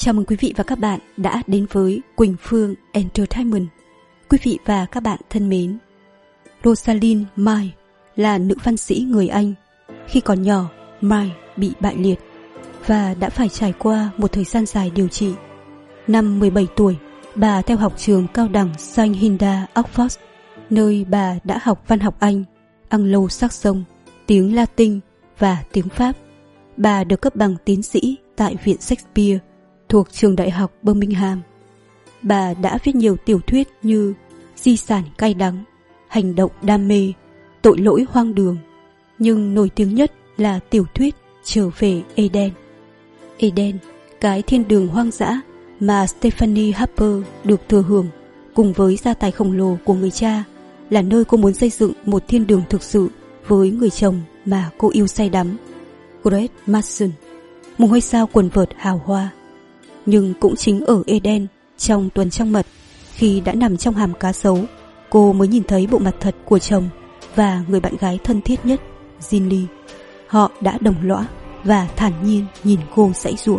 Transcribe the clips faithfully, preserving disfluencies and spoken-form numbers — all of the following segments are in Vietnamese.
Chào mừng quý vị và các bạn đã đến với Quỳnh Phương Entertainment. Quý vị và các bạn thân mến, Rosalind May là nữ văn sĩ người Anh. Khi còn nhỏ, May bị bại liệt và đã phải trải qua một thời gian dài điều trị. Năm mười bảy tuổi, bà theo học trường cao đẳng Saint Hilda Oxford, nơi bà đã học văn học Anh, Anglo-Saxon, tiếng Latin và tiếng Pháp. Bà được cấp bằng tiến sĩ tại Viện Shakespeare thuộc trường đại học Birmingham. Bà đã viết nhiều tiểu thuyết như Di sản cay đắng, Hành động đam mê, Tội lỗi hoang đường, nhưng nổi tiếng nhất là tiểu thuyết Trở về Eden. Eden, cái thiên đường hoang dã mà Stephanie Harper được thừa hưởng cùng với gia tài khổng lồ của người cha, là nơi cô muốn xây dựng một thiên đường thực sự với người chồng mà cô yêu say đắm, Greg Mason, một ngôi sao quần vợt hào hoa. Nhưng cũng chính ở Eden, trong tuần trăng mật, khi đã nằm trong hàm cá sấu, cô mới nhìn thấy bộ mặt thật của chồng và người bạn gái thân thiết nhất, Ginny. Họ đã đồng lõa và thản nhiên nhìn cô giãy giụa.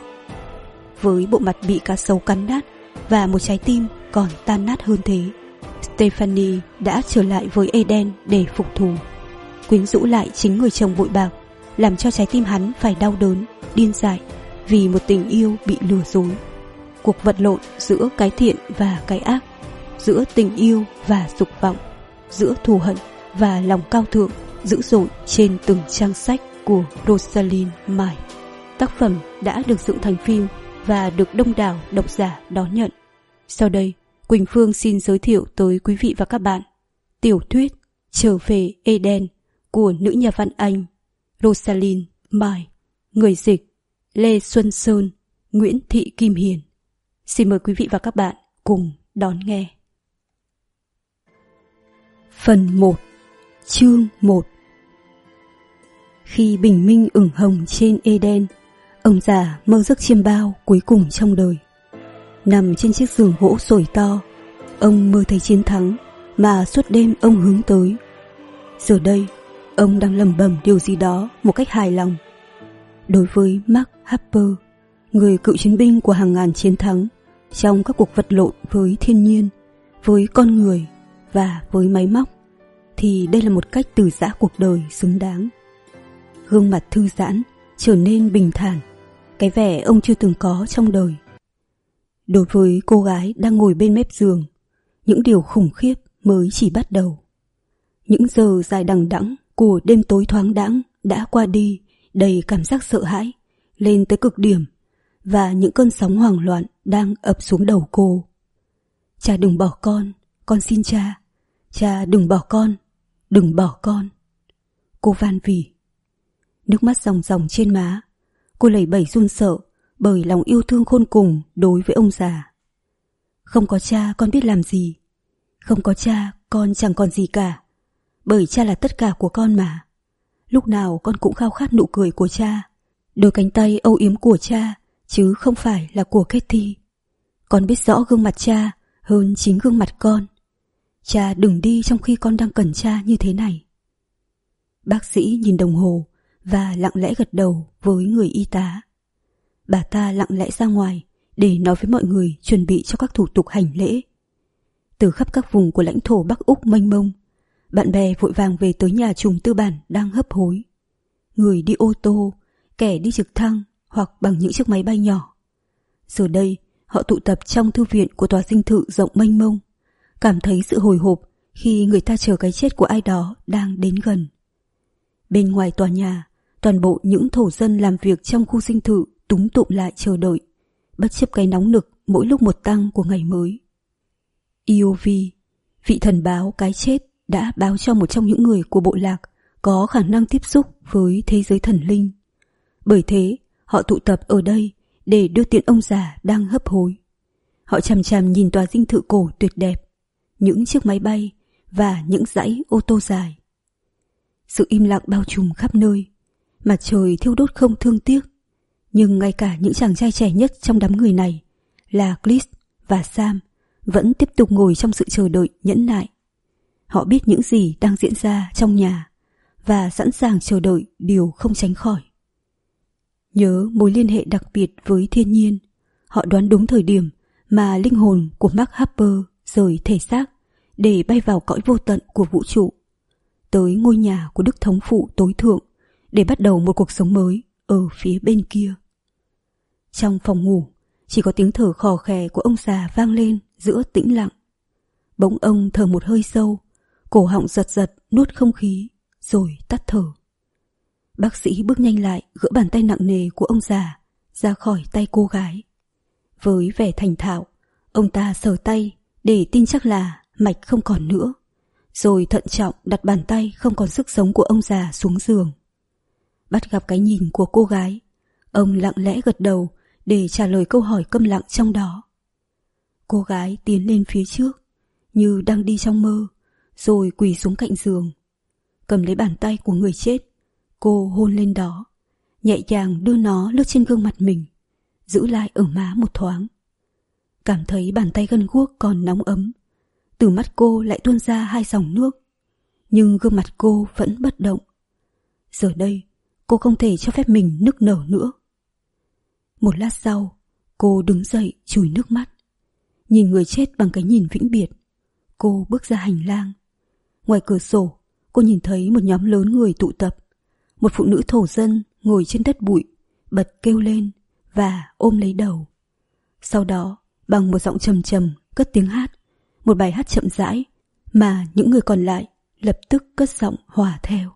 Với bộ mặt bị cá sấu cắn nát và một trái tim còn tan nát hơn thế, Stephanie đã trở lại với Eden để phục thù, quyến rũ lại chính người chồng bội bạc, làm cho trái tim hắn phải đau đớn, điên dại vì một tình yêu bị lừa dối. Cuộc vật lộn giữa cái thiện và cái ác, giữa tình yêu và dục vọng, giữa thù hận và lòng cao thượng dữ dội trên từng trang sách của Rosalind May. Tác phẩm đã được dựng thành phim và được đông đảo độc giả đón nhận. Sau đây, Quỳnh Phương xin giới thiệu tới quý vị và các bạn tiểu thuyết Trở về Eden của nữ nhà văn Anh Rosalind May, người dịch Lê Xuân Sơn, Nguyễn Thị Kim Hiền. Xin mời quý vị và các bạn cùng đón nghe. Phần một, chương một. Khi bình minh ửng hồng trên Eden, ông già mơ giấc chiêm bao cuối cùng trong đời. Nằm trên chiếc giường gỗ sồi to, ông mơ thấy chiến thắng mà suốt đêm ông hướng tới. Giờ đây, ông đang lẩm bẩm điều gì đó một cách hài lòng. Đối với Mark Harper, người cựu chiến binh của hàng ngàn chiến thắng trong các cuộc vật lộn với thiên nhiên, với con người và với máy móc, thì đây là một cách từ giã cuộc đời xứng đáng. Gương mặt thư giãn trở nên bình thản, cái vẻ ông chưa từng có trong đời. Đối với cô gái đang ngồi bên mép giường, những điều khủng khiếp mới chỉ bắt đầu. Những giờ dài đằng đẵng của đêm tối thoáng đãng đã qua đi, đầy cảm giác sợ hãi lên tới cực điểm, và những cơn sóng hoảng loạn đang ập xuống đầu cô. Cha đừng bỏ con, con xin cha. Cha đừng bỏ con, đừng bỏ con. Cô van vỉ. Nước mắt ròng ròng trên má. Cô lẩy bẩy run sợ bởi lòng yêu thương khôn cùng đối với ông già. Không có cha con biết làm gì. Không có cha con chẳng còn gì cả, bởi cha là tất cả của con mà. Lúc nào con cũng khao khát nụ cười của cha, đôi cánh tay âu yếm của cha, chứ không phải là của Katie. Con biết rõ gương mặt cha hơn chính gương mặt con. Cha đừng đi trong khi con đang cần cha như thế này. Bác sĩ nhìn đồng hồ và lặng lẽ gật đầu với người y tá. Bà ta lặng lẽ ra ngoài để nói với mọi người chuẩn bị cho các thủ tục hành lễ. Từ khắp các vùng của lãnh thổ Bắc Úc mênh mông, bạn bè vội vàng về tới nhà trùm tư bản đang hấp hối. Người đi ô tô, kẻ đi trực thăng hoặc bằng những chiếc máy bay nhỏ. Giờ đây, họ tụ tập trong thư viện của tòa dinh thự rộng mênh mông, cảm thấy sự hồi hộp khi người ta chờ cái chết của ai đó đang đến gần. Bên ngoài tòa nhà, toàn bộ những thổ dân làm việc trong khu dinh thự túm tụm lại chờ đợi, bất chấp cái nóng nực mỗi lúc một tăng của ngày mới. i ô vê, vị thần báo cái chết, đã báo cho một trong những người của bộ lạc có khả năng tiếp xúc với thế giới thần linh. Bởi thế, họ tụ tập ở đây để đưa tiễn ông già đang hấp hối. Họ chằm chằm nhìn tòa dinh thự cổ tuyệt đẹp, những chiếc máy bay và những dãy ô tô dài. Sự im lặng bao trùm khắp nơi, mặt trời thiêu đốt không thương tiếc, nhưng ngay cả những chàng trai trẻ nhất trong đám người này là Cliff và Sam vẫn tiếp tục ngồi trong sự chờ đợi nhẫn nại. Họ biết những gì đang diễn ra trong nhà và sẵn sàng chờ đợi điều không tránh khỏi. Nhớ mối liên hệ đặc biệt với thiên nhiên, họ đoán đúng thời điểm mà linh hồn của Mark Harper rời thể xác để bay vào cõi vô tận của vũ trụ, tới ngôi nhà của Đức Thống Phụ tối thượng để bắt đầu một cuộc sống mới ở phía bên kia. Trong phòng ngủ, chỉ có tiếng thở khò khè của ông già vang lên giữa tĩnh lặng. Bỗng ông thở một hơi sâu, cổ họng giật giật nuốt không khí, rồi tắt thở. Bác sĩ bước nhanh lại gỡ bàn tay nặng nề của ông già ra khỏi tay cô gái. Với vẻ thành thạo, ông ta sờ tay để tin chắc là mạch không còn nữa, rồi thận trọng đặt bàn tay không còn sức sống của ông già xuống giường. Bắt gặp cái nhìn của cô gái, ông lặng lẽ gật đầu để trả lời câu hỏi câm lặng trong đó. Cô gái tiến lên phía trước như đang đi trong mơ, rồi quỳ xuống cạnh giường. Cầm lấy bàn tay của người chết, cô hôn lên đó, nhẹ nhàng đưa nó lướt trên gương mặt mình, giữ lại ở má một thoáng. Cảm thấy bàn tay gân guốc còn nóng ấm, từ mắt cô lại tuôn ra hai dòng nước, nhưng gương mặt cô vẫn bất động. Giờ đây, cô không thể cho phép mình nức nở nữa. Một lát sau, cô đứng dậy chùi nước mắt, nhìn người chết bằng cái nhìn vĩnh biệt. Cô bước ra hành lang. Ngoài cửa sổ, cô nhìn thấy một nhóm lớn người tụ tập. Một phụ nữ thổ dân ngồi trên đất bụi, bật kêu lên và ôm lấy đầu. Sau đó, bằng một giọng trầm trầm cất tiếng hát, một bài hát chậm rãi mà những người còn lại lập tức cất giọng hòa theo.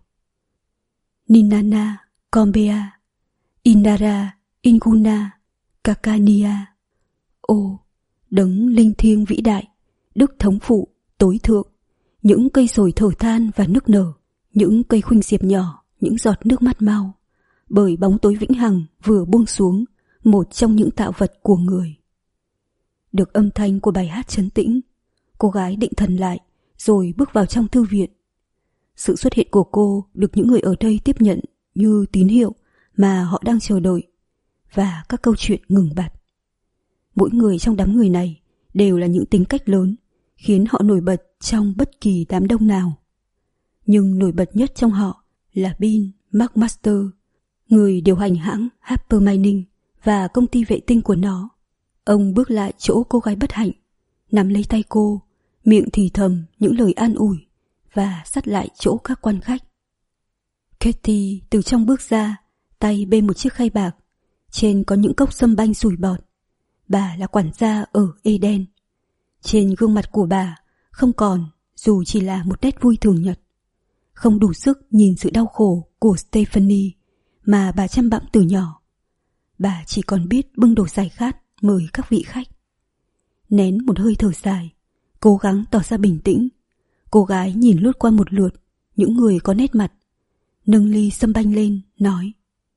Ninana, Kombea, Indara, Inguna, Kakania. Ô, đấng linh thiêng vĩ đại, Đức Thống Phụ tối thượng, những cây sồi thở than và nức nở, những cây khuynh diệp nhỏ, những giọt nước mắt mau, bởi bóng tối vĩnh hằng vừa buông xuống một trong những tạo vật của người. Được âm thanh của bài hát trấn tĩnh, cô gái định thần lại rồi bước vào trong thư viện. Sự xuất hiện của cô được những người ở đây tiếp nhận như tín hiệu mà họ đang chờ đợi, và các câu chuyện ngừng bặt. Mỗi người trong đám người này đều là những tính cách lớn, khiến họ nổi bật trong bất kỳ đám đông nào. Nhưng nổi bật nhất trong họ là Bill McMaster, người điều hành hãng Harper Mining và công ty vệ tinh của nó. Ông bước lại chỗ cô gái bất hạnh, nắm lấy tay cô, miệng thì thầm những lời an ủi và sát lại chỗ các quan khách. Katie từ trong bước ra, tay bê một chiếc khay bạc, trên có những cốc sâm banh sủi bọt. Bà là quản gia ở Eden. Trên gương mặt của bà không còn dù chỉ là một nét vui thường nhật. Không đủ sức nhìn sự đau khổ của Stephanie mà bà chăm bẵm từ nhỏ. Bà chỉ còn biết bưng đồ giải khát mời các vị khách. Nén một hơi thở dài, cố gắng tỏ ra bình tĩnh, cô gái nhìn lướt qua một lượt những người có nét mặt, nâng ly sâm banh lên, nói: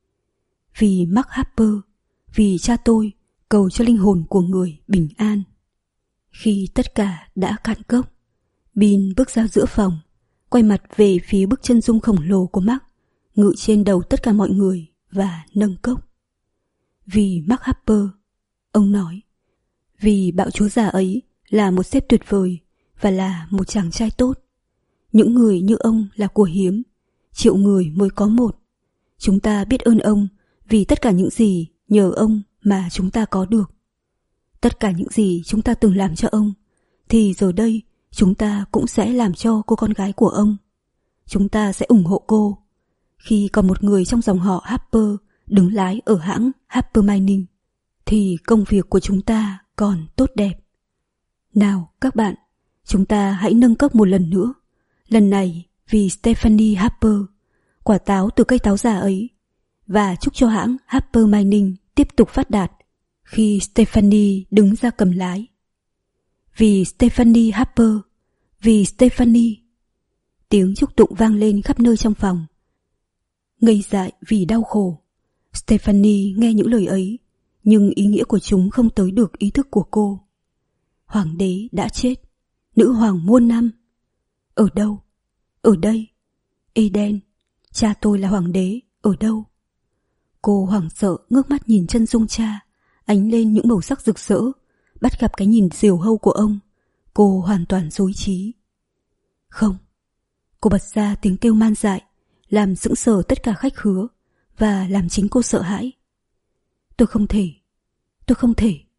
Vì Mark Harper, vì cha tôi, cầu cho linh hồn của người bình an. Khi tất cả đã cạn cốc, Bill bước ra giữa phòng, quay mặt về phía bức chân dung khổng lồ của Mark, ngự trên đầu tất cả mọi người và nâng cốc. Vì Mark Harper, ông nói, vì bạo chúa già ấy là một sếp tuyệt vời và là một chàng trai tốt. Những người như ông là của hiếm, triệu người mới có một. Chúng ta biết ơn ông vì tất cả những gì nhờ ông mà chúng ta có được. Tất cả những gì chúng ta từng làm cho ông, thì giờ đây chúng ta cũng sẽ làm cho cô con gái của ông. Chúng ta sẽ ủng hộ cô. Khi còn một người trong dòng họ Harper đứng lái ở hãng Harper Mining, thì công việc của chúng ta còn tốt đẹp. Nào các bạn, chúng ta hãy nâng cốc một lần nữa. Lần này vì Stephanie Harper, quả táo từ cây táo già ấy, và chúc cho hãng Harper Mining tiếp tục phát đạt khi Stephanie đứng ra cầm lái. Vì Stephanie Harper, vì Stephanie. Tiếng chúc tụng vang lên khắp nơi trong phòng. Ngây dại vì đau khổ, Stephanie nghe những lời ấy, nhưng ý nghĩa của chúng không tới được ý thức của cô. Hoàng đế đã chết, nữ hoàng muôn năm. Ở đâu? Ở đây. Eden, cha tôi là hoàng đế, ở đâu? Cô hoảng sợ ngước mắt nhìn chân dung cha, ánh lên những màu sắc rực rỡ. Bắt gặp cái nhìn diều hâu của ông, cô hoàn toàn rối trí. Không. Cô bật ra tiếng kêu man dại, làm sững sờ tất cả khách khứa và làm chính cô sợ hãi. Tôi không thể, tôi không thể,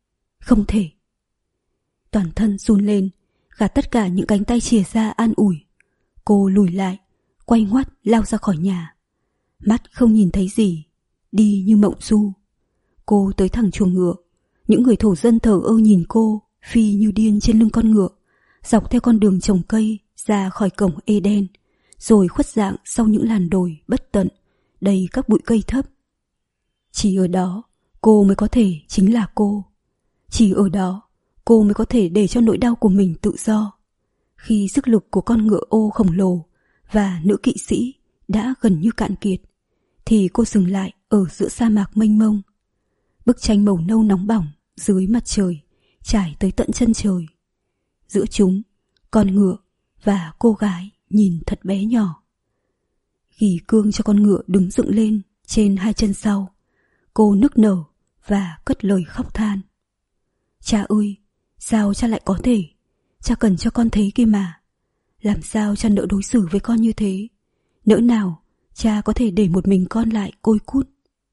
Không thể. Toàn thân run lên, gạt tất cả những cánh tay chìa ra an ủi. Cô lùi lại, quay ngoắt lao ra khỏi nhà. Mắt không nhìn thấy gì, đi như mộng du. Cô tới thẳng chuồng ngựa. Những người thổ dân thờ ơ nhìn cô phi như điên trên lưng con ngựa, dọc theo con đường trồng cây ra khỏi cổng Eden, rồi khuất dạng sau những làn đồi bất tận đầy các bụi cây thấp. Chỉ ở đó cô mới có thể chính là cô. Chỉ ở đó cô mới có thể để cho nỗi đau của mình tự do. Khi sức lực của con ngựa ô khổng lồ và nữ kỵ sĩ đã gần như cạn kiệt, thì cô dừng lại ở giữa sa mạc mênh mông. Bức tranh màu nâu nóng bỏng dưới mặt trời trải tới tận chân trời. Giữa chúng, con ngựa và cô gái nhìn thật bé nhỏ. Gỉ cương cho con ngựa đứng dựng lên trên hai chân sau, cô nức nở và cất lời khóc than. Cha ơi, sao cha lại có thể? Cha cần cho con thấy kia mà. Làm sao cha nỡ đối xử với con như thế? Nỡ nào cha có thể để một mình con lại côi cút?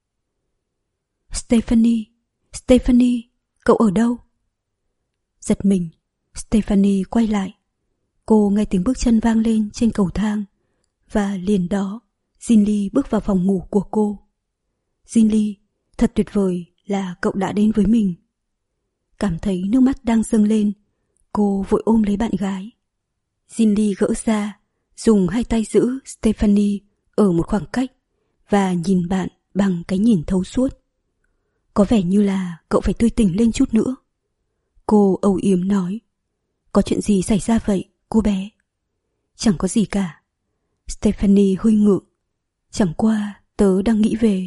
Stephanie, Stephanie, cậu ở đâu? Giật mình, Stephanie quay lại. Cô nghe tiếng bước chân vang lên trên cầu thang, và liền đó Ginly bước vào phòng ngủ của cô. Ginly, thật tuyệt vời là cậu đã đến với mình. Cảm thấy nước mắt đang dâng lên, cô vội ôm lấy bạn gái. Ginly gỡ ra, dùng hai tay giữ Stephanie ở một khoảng cách và nhìn bạn bằng cái nhìn thấu suốt. Có vẻ như là cậu phải tươi tỉnh lên chút nữa. Cô âu yếm nói. Có chuyện gì xảy ra vậy, cô bé? Chẳng có gì cả. Stephanie hơi ngượng. Chẳng qua tớ đang nghĩ về...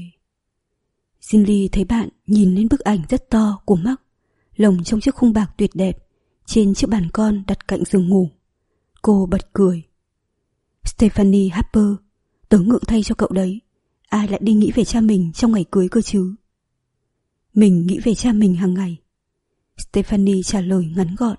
Ginly thấy bạn nhìn lên bức ảnh rất to của Mark, lồng trong chiếc khung bạc tuyệt đẹp trên chiếc bàn con đặt cạnh giường ngủ. Cô bật cười. Stephanie Harper, tớ ngượng thay cho cậu đấy. Ai lại đi nghĩ về cha mình trong ngày cưới cơ chứ? Mình nghĩ về cha mình hàng ngày. Stephanie trả lời ngắn gọn.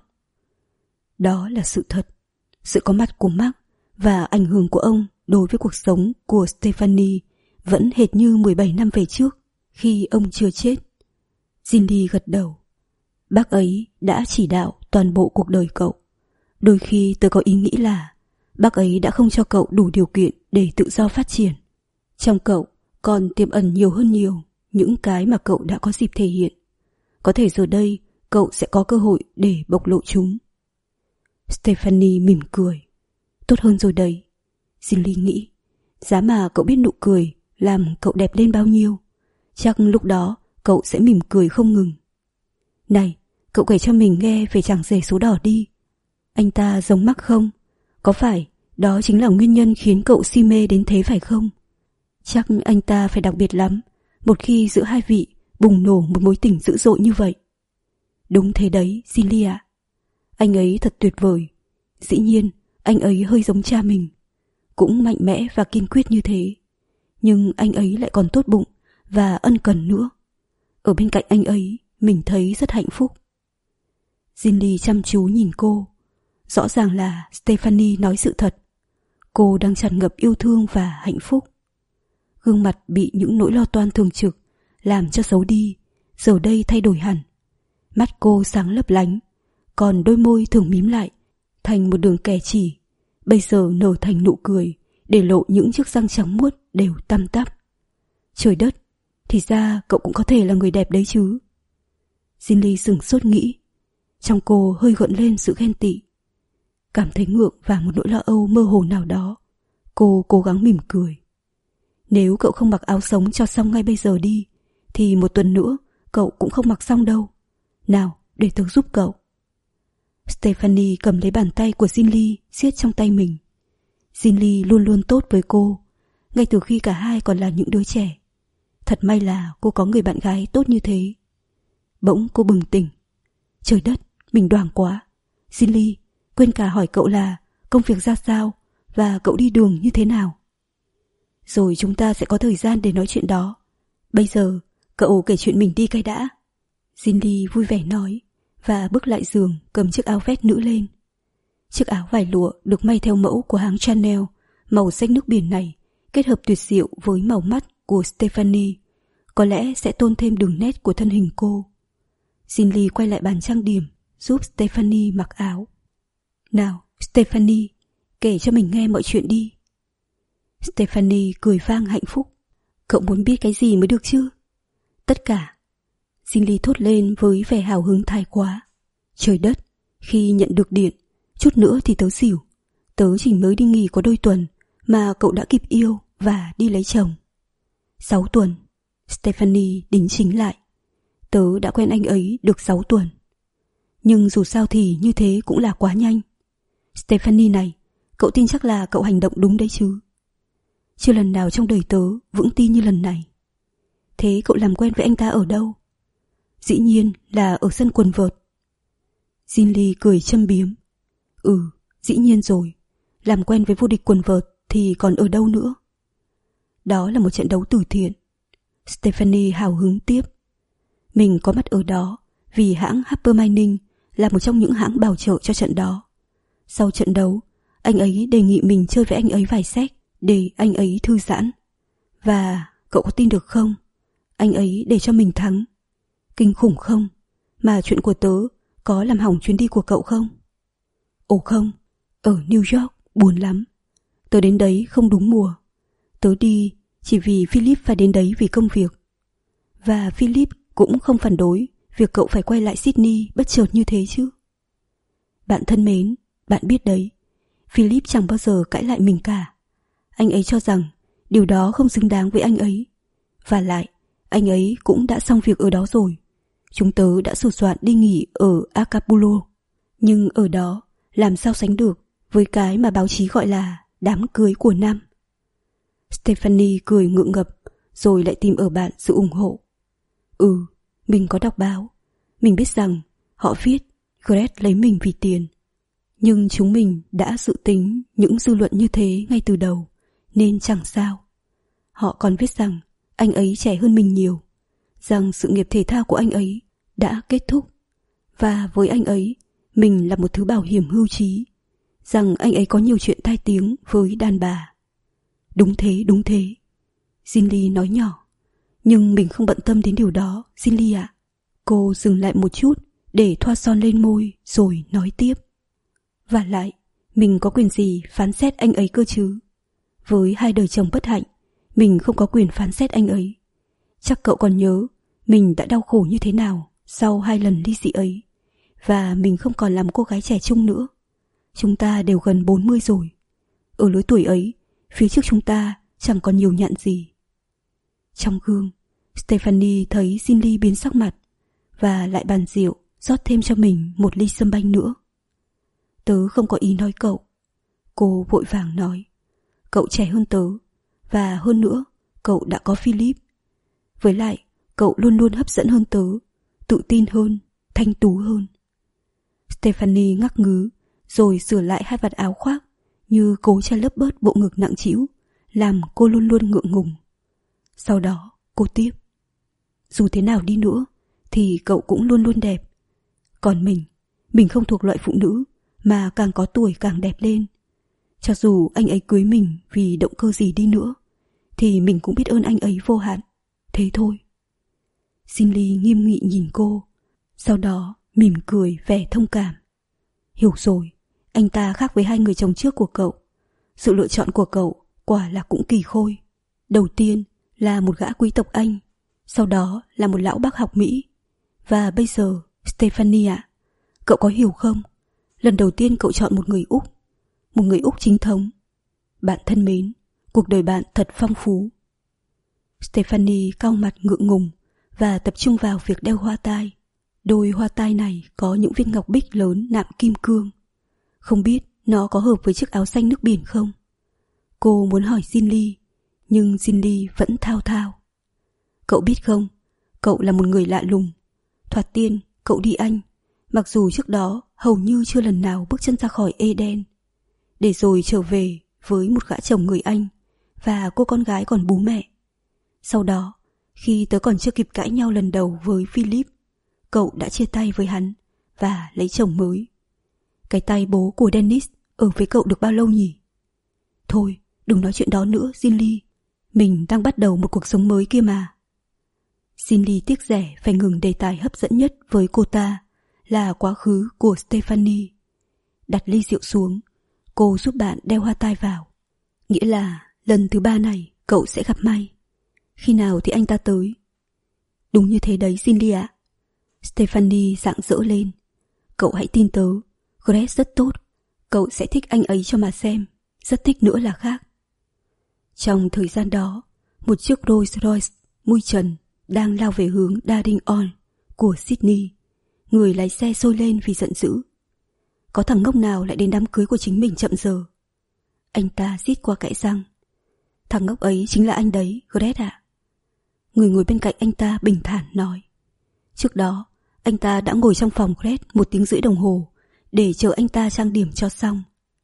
Đó là sự thật. Sự có mặt của Mark và ảnh hưởng của ông đối với cuộc sống của Stephanie vẫn hệt như mười bảy năm về trước, khi ông chưa chết. Ginly gật đầu. Bác ấy đã chỉ đạo toàn bộ cuộc đời cậu. Đôi khi tôi có ý nghĩ là bác ấy đã không cho cậu đủ điều kiện để tự do phát triển. Trong cậu còn tiềm ẩn nhiều hơn nhiều những cái mà cậu đã có dịp thể hiện. Có thể giờ đây cậu sẽ có cơ hội để bộc lộ chúng. Stephanie mỉm cười. Tốt hơn rồi đấy. Ginly nghĩ, giá mà cậu biết nụ cười làm cậu đẹp lên bao nhiêu, chắc lúc đó cậu sẽ mỉm cười không ngừng. Này, cậu kể cho mình nghe về chàng rể số đỏ đi. Anh ta giống Mark không? Có phải đó chính là nguyên nhân khiến cậu si mê đến thế phải không? Chắc anh ta phải đặc biệt lắm một khi giữa hai vị bùng nổ một mối tình dữ dội như vậy. Đúng thế đấy, Ginly ạ. Anh ấy thật tuyệt vời. Dĩ nhiên, anh ấy hơi giống cha mình, cũng mạnh mẽ và kiên quyết như thế. Nhưng anh ấy lại còn tốt bụng và ân cần nữa. Ở bên cạnh anh ấy, mình thấy rất hạnh phúc. Ginly chăm chú nhìn cô. Rõ ràng là Stephanie nói sự thật. Cô đang tràn ngập yêu thương và hạnh phúc. Gương mặt bị những nỗi lo toan thường trực làm cho xấu đi, giờ đây thay đổi hẳn. Mắt cô sáng lấp lánh, còn đôi môi thường mím lại thành một đường kẻ chỉ, bây giờ nở thành nụ cười, để lộ những chiếc răng trắng muốt đều tăm tắp. Trời đất, thì ra cậu cũng có thể là người đẹp đấy chứ. Ginly sửng sốt nghĩ. Trong cô hơi gợn lên sự ghen tị. Cảm thấy ngượng và một nỗi lo âu mơ hồ nào đó, cô cố gắng mỉm cười. Nếu cậu không mặc áo sống cho xong ngay bây giờ đi, thì một tuần nữa cậu cũng không mặc xong đâu. Nào, để tớ giúp cậu. Stephanie cầm lấy bàn tay của Ginly siết trong tay mình. Ginly luôn luôn tốt với cô, ngay từ khi cả hai còn là những đứa trẻ. Thật may là cô có người bạn gái tốt như thế. Bỗng cô bừng tỉnh. Trời đất, mình đoàng quá. Ginly, quên cả hỏi cậu là công việc ra sao và cậu đi đường như thế nào. Rồi chúng ta sẽ có thời gian để nói chuyện đó. Bây giờ, cậu kể chuyện mình đi cái đã. Ginly vui vẻ nói, và bước lại giường cầm chiếc áo vest nữ lên. Chiếc áo vải lụa được may theo mẫu của hãng Chanel, màu xanh nước biển này, kết hợp tuyệt diệu với màu mắt của Stephanie, có lẽ sẽ tôn thêm đường nét của thân hình cô. Zinli quay lại bàn trang điểm, giúp Stephanie mặc áo. Nào, Stephanie, kể cho mình nghe mọi chuyện đi. Stephanie cười vang hạnh phúc. Cậu muốn biết cái gì mới được chứ? Tất cả. Zinli thốt lên với vẻ hào hứng thái quá. Trời đất, khi nhận được điện, chút nữa thì tớ xỉu. Tớ chỉ mới đi nghỉ có đôi tuần mà cậu đã kịp yêu và đi lấy chồng. Sáu tuần. Stephanie đính chính lại. Tớ đã quen anh ấy được sáu tuần. Nhưng dù sao thì như thế cũng là quá nhanh. Stephanie này, cậu tin chắc là cậu hành động đúng đấy chứ? Chưa lần nào trong đời tớ vững tin như lần này. Thế cậu làm quen với anh ta ở đâu? Dĩ nhiên là ở sân quần vợt. Zinli cười châm biếm. Ừ, dĩ nhiên rồi. Làm quen với vô địch quần vợt thì còn ở đâu nữa? Đó là một trận đấu từ thiện. Stephanie hào hứng tiếp. Mình có mặt ở đó vì hãng Harper Mining là một trong những hãng bảo trợ cho trận đó. Sau trận đấu, anh ấy đề nghị mình chơi với anh ấy vài set để anh ấy thư giãn. Và cậu có tin được không? Anh ấy để cho mình thắng. Kinh khủng không? Mà chuyện của tớ có làm hỏng chuyến đi của cậu không? Ồ không, ở New York buồn lắm. Tớ đến đấy không đúng mùa. Tớ đi chỉ vì Philip phải đến đấy vì công việc. Và Philip cũng không phản đối việc cậu phải quay lại Sydney bất chợt như thế chứ. Bạn thân mến, bạn biết đấy, Philip chẳng bao giờ cãi lại mình cả. Anh ấy cho rằng điều đó không xứng đáng với anh ấy. Và lại, anh ấy cũng đã xong việc ở đó rồi. Chúng tớ đã sửa soạn đi nghỉ ở Acapulco. Nhưng ở đó làm sao sánh được với cái mà báo chí gọi là đám cưới của năm. Stephanie cười ngượng ngập, rồi lại tìm ở bạn sự ủng hộ. Ừ, mình có đọc báo. Mình biết rằng họ viết Greg lấy mình vì tiền. Nhưng chúng mình đã dự tính những dư luận như thế ngay từ đầu, nên chẳng sao. Họ còn viết rằng anh ấy trẻ hơn mình nhiều, rằng sự nghiệp thể thao của anh ấy đã kết thúc, và với anh ấy, mình là một thứ bảo hiểm hưu trí, rằng anh ấy có nhiều chuyện tai tiếng với đàn bà. Đúng thế, đúng thế. Zinli nói nhỏ. Nhưng mình không bận tâm đến điều đó, Zinli ạ. Cô dừng lại một chút để thoa son lên môi rồi nói tiếp. Và lại, mình có quyền gì phán xét anh ấy cơ chứ? Với hai đời chồng bất hạnh, mình không có quyền phán xét anh ấy. Chắc cậu còn nhớ mình đã đau khổ như thế nào sau hai lần ly dị ấy. Và mình không còn làm cô gái trẻ trung nữa. Chúng ta đều gần bốn mươi rồi. Ở lứa tuổi ấy, phía trước chúng ta chẳng còn nhiều nhặn gì. Trong gương, Stephanie thấy Zinli biến sắc mặt và lại bàn rượu rót thêm cho mình một ly sâm banh nữa. Tớ không có ý nói cậu. Cô vội vàng nói. Cậu trẻ hơn tớ, và hơn nữa, cậu đã có Philip. Với lại, cậu luôn luôn hấp dẫn hơn tớ, tự tin hơn, thanh tú hơn. Stephanie ngắc ngứ, rồi sửa lại hai vạt áo khoác, như cố che lấp bớt bộ ngực nặng trĩu, làm cô luôn luôn ngượng ngùng. Sau đó, cô tiếp. Dù thế nào đi nữa, thì cậu cũng luôn luôn đẹp. Còn mình, mình không thuộc loại phụ nữ mà càng có tuổi càng đẹp lên. Cho dù anh ấy cưới mình vì động cơ gì đi nữa, thì mình cũng biết ơn anh ấy vô hạn. Thế thôi. Zinli nghiêm nghị nhìn cô, sau đó mỉm cười vẻ thông cảm. Hiểu rồi, anh ta khác với hai người chồng trước của cậu. Sự lựa chọn của cậu quả là cũng kỳ khôi. Đầu tiên là một gã quý tộc Anh, sau đó là một lão bác học Mỹ. Và bây giờ, Stephanie ạ, cậu có hiểu không? Lần đầu tiên cậu chọn một người Úc, một người Úc chính thống. Bạn thân mến, cuộc đời bạn thật phong phú. Stephanie cau mặt ngượng ngùng và tập trung vào việc đeo hoa tai. Đôi hoa tai này có những viên ngọc bích lớn nạm kim cương. Không biết nó có hợp với chiếc áo xanh nước biển không? Cô muốn hỏi Zinli, nhưng Zinli vẫn thao thao. Cậu biết không, cậu là một người lạ lùng. Thoạt tiên, cậu đi Anh, mặc dù trước đó hầu như chưa lần nào bước chân ra khỏi Eden, để rồi trở về với một gã chồng người Anh và cô con gái còn bú mẹ. Sau đó, khi tớ còn chưa kịp cãi nhau lần đầu với Philip, cậu đã chia tay với hắn và lấy chồng mới. Cái tay bố của Dennis ở với cậu được bao lâu nhỉ? Thôi, đừng nói chuyện đó nữa, Zinli. Mình đang bắt đầu một cuộc sống mới kia mà. Cindy tiếc rẻ phải ngừng đề tài hấp dẫn nhất với cô ta là quá khứ của Stephanie. Đặt ly rượu xuống, cô giúp bạn đeo hoa tai vào. Nghĩa là lần thứ ba này cậu sẽ gặp may. Khi nào thì anh ta tới? Đúng như thế đấy Cindy ạ. Stephanie rạng rỡ lên. Cậu hãy tin tớ, Greg rất tốt. Cậu sẽ thích anh ấy cho mà xem. Rất thích nữa là khác. Trong thời gian đó, một chiếc Rolls Royce mui trần đang lao về hướng Daring On của Sydney. Người lái xe sôi lên vì giận dữ. Có thằng ngốc nào lại đến đám cưới của chính mình chậm giờ? Anh ta rít qua kẽ răng. Thằng ngốc ấy chính là anh đấy, Greg ạ. Người ngồi bên cạnh anh ta bình thản nói. Trước đó, anh ta đã ngồi trong phòng Greg một tiếng rưỡi đồng hồ để chờ anh ta trang điểm cho xong.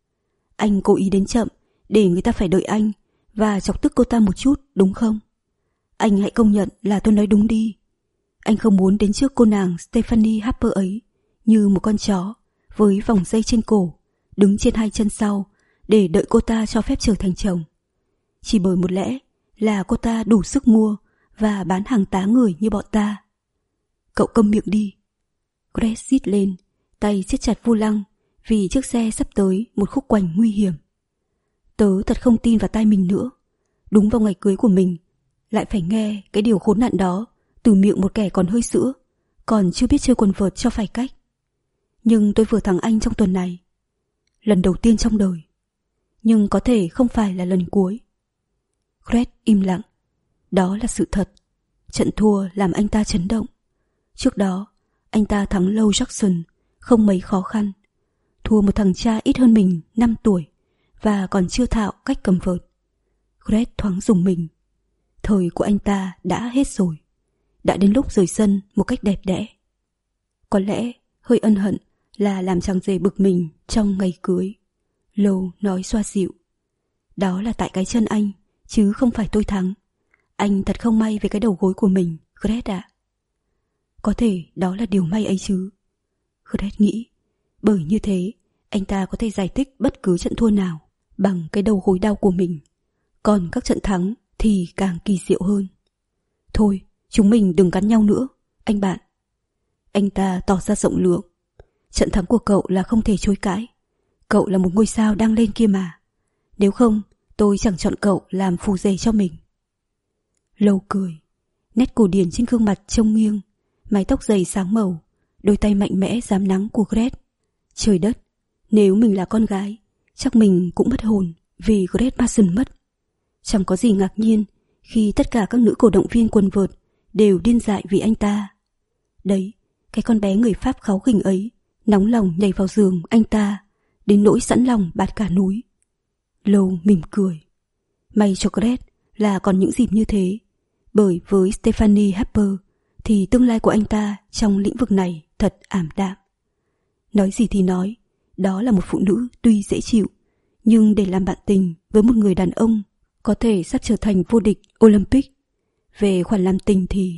Anh cố ý đến chậm để người ta phải đợi anh và chọc tức cô ta một chút, đúng không? Anh hãy công nhận là tôi nói đúng đi. Anh không muốn đến trước cô nàng Stephanie Harper ấy như một con chó với vòng dây trên cổ, đứng trên hai chân sau để đợi cô ta cho phép trở thành chồng. Chỉ bởi một lẽ là cô ta đủ sức mua và bán hàng tá người như bọn ta. Cậu câm miệng đi. Greg rít lên, tay siết chặt vô lăng vì chiếc xe sắp tới một khúc quành nguy hiểm. Tớ thật không tin vào tai mình nữa. Đúng vào ngày cưới của mình lại phải nghe cái điều khốn nạn đó từ miệng một kẻ còn hơi sữa, còn chưa biết chơi quần vợt cho phải cách. Nhưng tôi vừa thắng anh trong tuần này. Lần đầu tiên trong đời. Nhưng có thể không phải là lần cuối. Greg im lặng. Đó là sự thật. Trận thua làm anh ta chấn động. Trước đó, anh ta thắng Low Jackson không mấy khó khăn. Thua một thằng cha ít hơn mình năm tuổi và còn chưa thạo cách cầm vợt. Greg thoáng rùng mình. Thời của anh ta đã hết rồi. Đã đến lúc rời sân một cách đẹp đẽ. Có lẽ hơi ân hận là làm chàng rể bực mình trong ngày cưới. Low nói xoa dịu. Đó là tại cái chân anh, chứ không phải tôi thắng. Anh thật không may về cái đầu gối của mình, Greg ạ. Có thể đó là điều may ấy chứ. Greg nghĩ, bởi như thế anh ta có thể giải thích bất cứ trận thua nào bằng cái đầu gối đau của mình. Còn các trận thắng thì càng kỳ diệu hơn. Thôi, chúng mình đừng cắn nhau nữa, anh bạn. Anh ta tỏ ra rộng lượng. Trận thắng của cậu là không thể chối cãi. Cậu là một ngôi sao đang lên kia mà. Nếu không, tôi chẳng chọn cậu làm phù rể cho mình. Lâu cười. Nét cổ điển trên gương mặt trông nghiêng, mái tóc dày sáng màu, đôi tay mạnh mẽ dám nắng của Greg. Trời đất, nếu mình là con gái, chắc mình cũng mất hồn vì Greg Mason mất. Chẳng có gì ngạc nhiên khi tất cả các nữ cổ động viên quần vợt đều điên dại vì anh ta. Đấy, cái con bé người Pháp kháu khỉnh ấy nóng lòng nhảy vào giường anh ta đến nỗi sẵn lòng bạt cả núi. Lâu mỉm cười. May cho Greg là còn những dịp như thế, bởi với Stephanie Harper thì tương lai của anh ta trong lĩnh vực này thật ảm đạm. Nói gì thì nói, đó là một phụ nữ tuy dễ chịu, nhưng để làm bạn tình với một người đàn ông có thể sắp trở thành vô địch Olympic. Về khoản làm tình thì...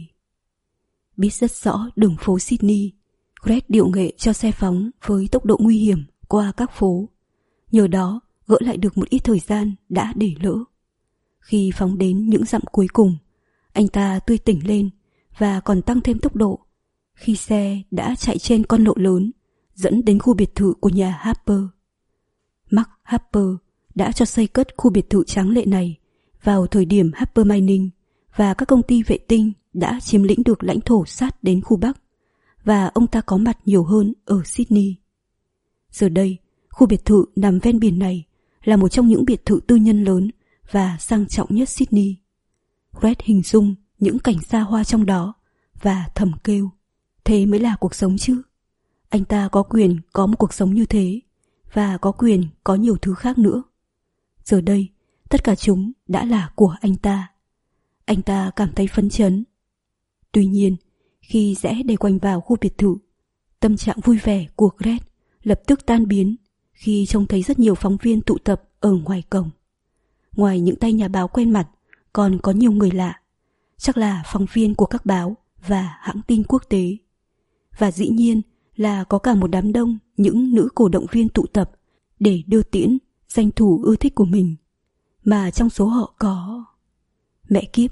Biết rất rõ đường phố Sydney, Greg điệu nghệ cho xe phóng với tốc độ nguy hiểm qua các phố. Nhờ đó gỡ lại được một ít thời gian đã để lỡ. Khi phóng đến những dặm cuối cùng, anh ta tươi tỉnh lên và còn tăng thêm tốc độ khi xe đã chạy trên con lộ lớn dẫn đến khu biệt thự của nhà Harper. Mark Harper đã cho xây cất khu biệt thự tráng lệ này vào thời điểm Harper Mining và các công ty vệ tinh đã chiếm lĩnh được lãnh thổ sát đến khu Bắc, và ông ta có mặt nhiều hơn ở Sydney. Giờ đây, khu biệt thự nằm ven biển này là một trong những biệt thự tư nhân lớn và sang trọng nhất Sydney. Greg hình dung những cảnh xa hoa trong đó và thầm kêu, thế mới là cuộc sống chứ. Anh ta có quyền có một cuộc sống như thế và có quyền có nhiều thứ khác nữa. Giờ đây, tất cả chúng đã là của anh ta. Anh ta cảm thấy phấn chấn. Tuy nhiên, khi rẽ để quanh vào khu biệt thự, tâm trạng vui vẻ của Greg lập tức tan biến khi trông thấy rất nhiều phóng viên tụ tập ở ngoài cổng. Ngoài những tay nhà báo quen mặt, còn có nhiều người lạ, chắc là phóng viên của các báo và hãng tin quốc tế. Và dĩ nhiên là có cả một đám đông những nữ cổ động viên tụ tập để đưa tiễn danh thủ ưa thích của mình. Mà trong số họ có... Mẹ kiếp,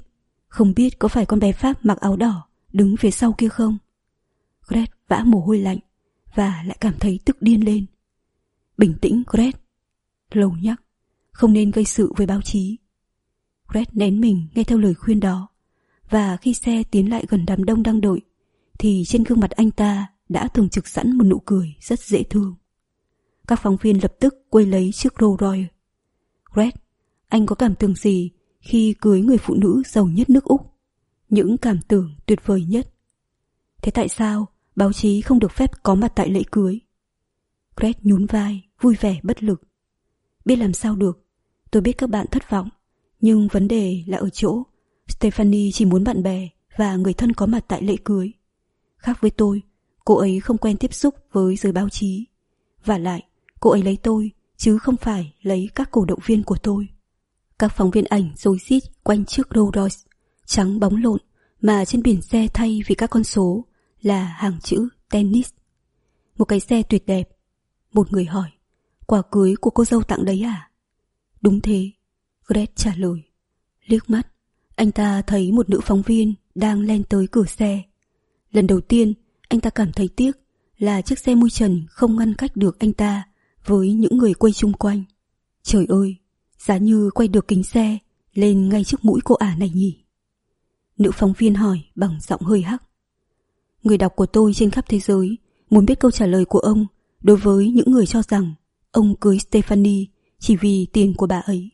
Không biết có phải con bé Pháp mặc áo đỏ đứng phía sau kia không? Gret vã mồ hôi lạnh và lại cảm thấy tức điên lên. Bình tĩnh Gret, Lâu nhắc, không nên gây sự với báo chí. Gret nén mình nghe theo lời khuyên đó, và khi xe tiến lại gần đám đông đang đợi thì trên gương mặt anh ta đã thường trực sẵn một nụ cười rất dễ thương. Các phóng viên lập tức quay lấy chiếc Rolls Royce. Gret, anh có cảm tưởng gì khi cưới người phụ nữ giàu nhất nước Úc? Những cảm tưởng tuyệt vời nhất. Thế tại sao báo chí không được phép có mặt tại lễ cưới? Gret nhún vai, vui vẻ bất lực. Biết làm sao được, tôi biết các bạn thất vọng, nhưng vấn đề là ở chỗ Stephanie chỉ muốn bạn bè và người thân có mặt tại lễ cưới. Khác với tôi, cô ấy không quen tiếp xúc với giới báo chí. Và lại, cô ấy lấy tôi, chứ không phải lấy các cổ động viên của tôi. Các phóng viên ảnh rối rít quanh chiếc Rolls Royce, trắng bóng lộn, mà trên biển xe thay vì các con số là hàng chữ tennis. Một cái xe tuyệt đẹp. Một người hỏi, quà cưới của cô dâu tặng đấy à? Đúng thế, Gret trả lời. Liếc mắt, anh ta thấy một nữ phóng viên đang len tới cửa xe. Lần đầu tiên, anh ta cảm thấy tiếc là chiếc xe mui trần không ngăn cách được anh ta với những người quay chung quanh. Trời ơi, giá như quay được kính xe lên ngay trước mũi cô ả này nhỉ? Nữ phóng viên hỏi bằng giọng hơi hắc. Người đọc của tôi trên khắp thế giới muốn biết câu trả lời của ông đối với những người cho rằng ông cưới Stephanie chỉ vì tiền của bà ấy.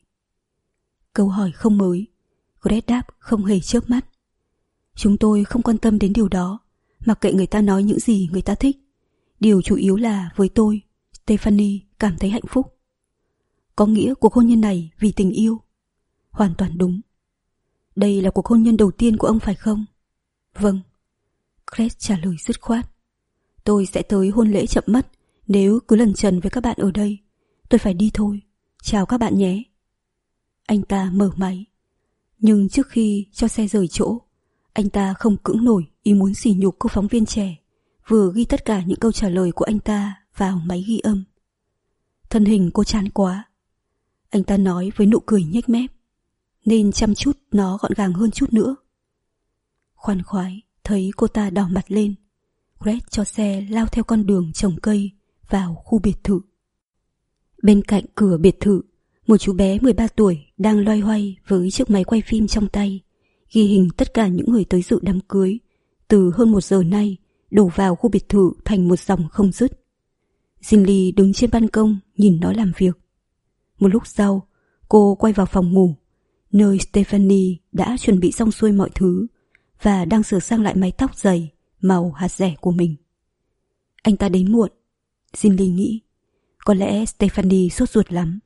Câu hỏi không mới. Gret đáp không hề chớp mắt. Chúng tôi không quan tâm đến điều đó, mặc kệ người ta nói những gì người ta thích. Điều chủ yếu là với tôi, Stephanie cảm thấy hạnh phúc. Có nghĩa cuộc hôn nhân này vì tình yêu? Hoàn toàn đúng. Đây là cuộc hôn nhân đầu tiên của ông phải không? Vâng. Gret trả lời dứt khoát. Tôi sẽ tới hôn lễ chậm mất nếu cứ lần trần với các bạn ở đây. Tôi phải đi thôi. Chào các bạn nhé. Anh ta mở máy. Nhưng trước khi cho xe rời chỗ, anh ta không cưỡng nổi ý muốn sỉ nhục cô phóng viên trẻ, vừa ghi tất cả những câu trả lời của anh ta vào máy ghi âm. Thân hình cô chán quá. Anh ta nói với nụ cười nhếch mép. Nên chăm chút nó gọn gàng hơn chút nữa. Khoan khoái thấy cô ta đỏ mặt lên, Gret cho xe lao theo con đường trồng cây vào khu biệt thự. Bên cạnh cửa biệt thự, một chú bé mười ba tuổi đang loay hoay với chiếc máy quay phim trong tay, ghi hình tất cả những người tới dự đám cưới từ hơn một giờ nay đổ vào khu biệt thự thành một dòng không dứt. Ginny đứng trên ban công nhìn nó làm việc. Một lúc sau, cô quay vào phòng ngủ, nơi Stephanie đã chuẩn bị xong xuôi mọi thứ và đang sửa sang lại mái tóc dày màu hạt dẻ của mình. Anh ta đến muộn, Ginny nghĩ. Có lẽ Stephanie sốt ruột lắm.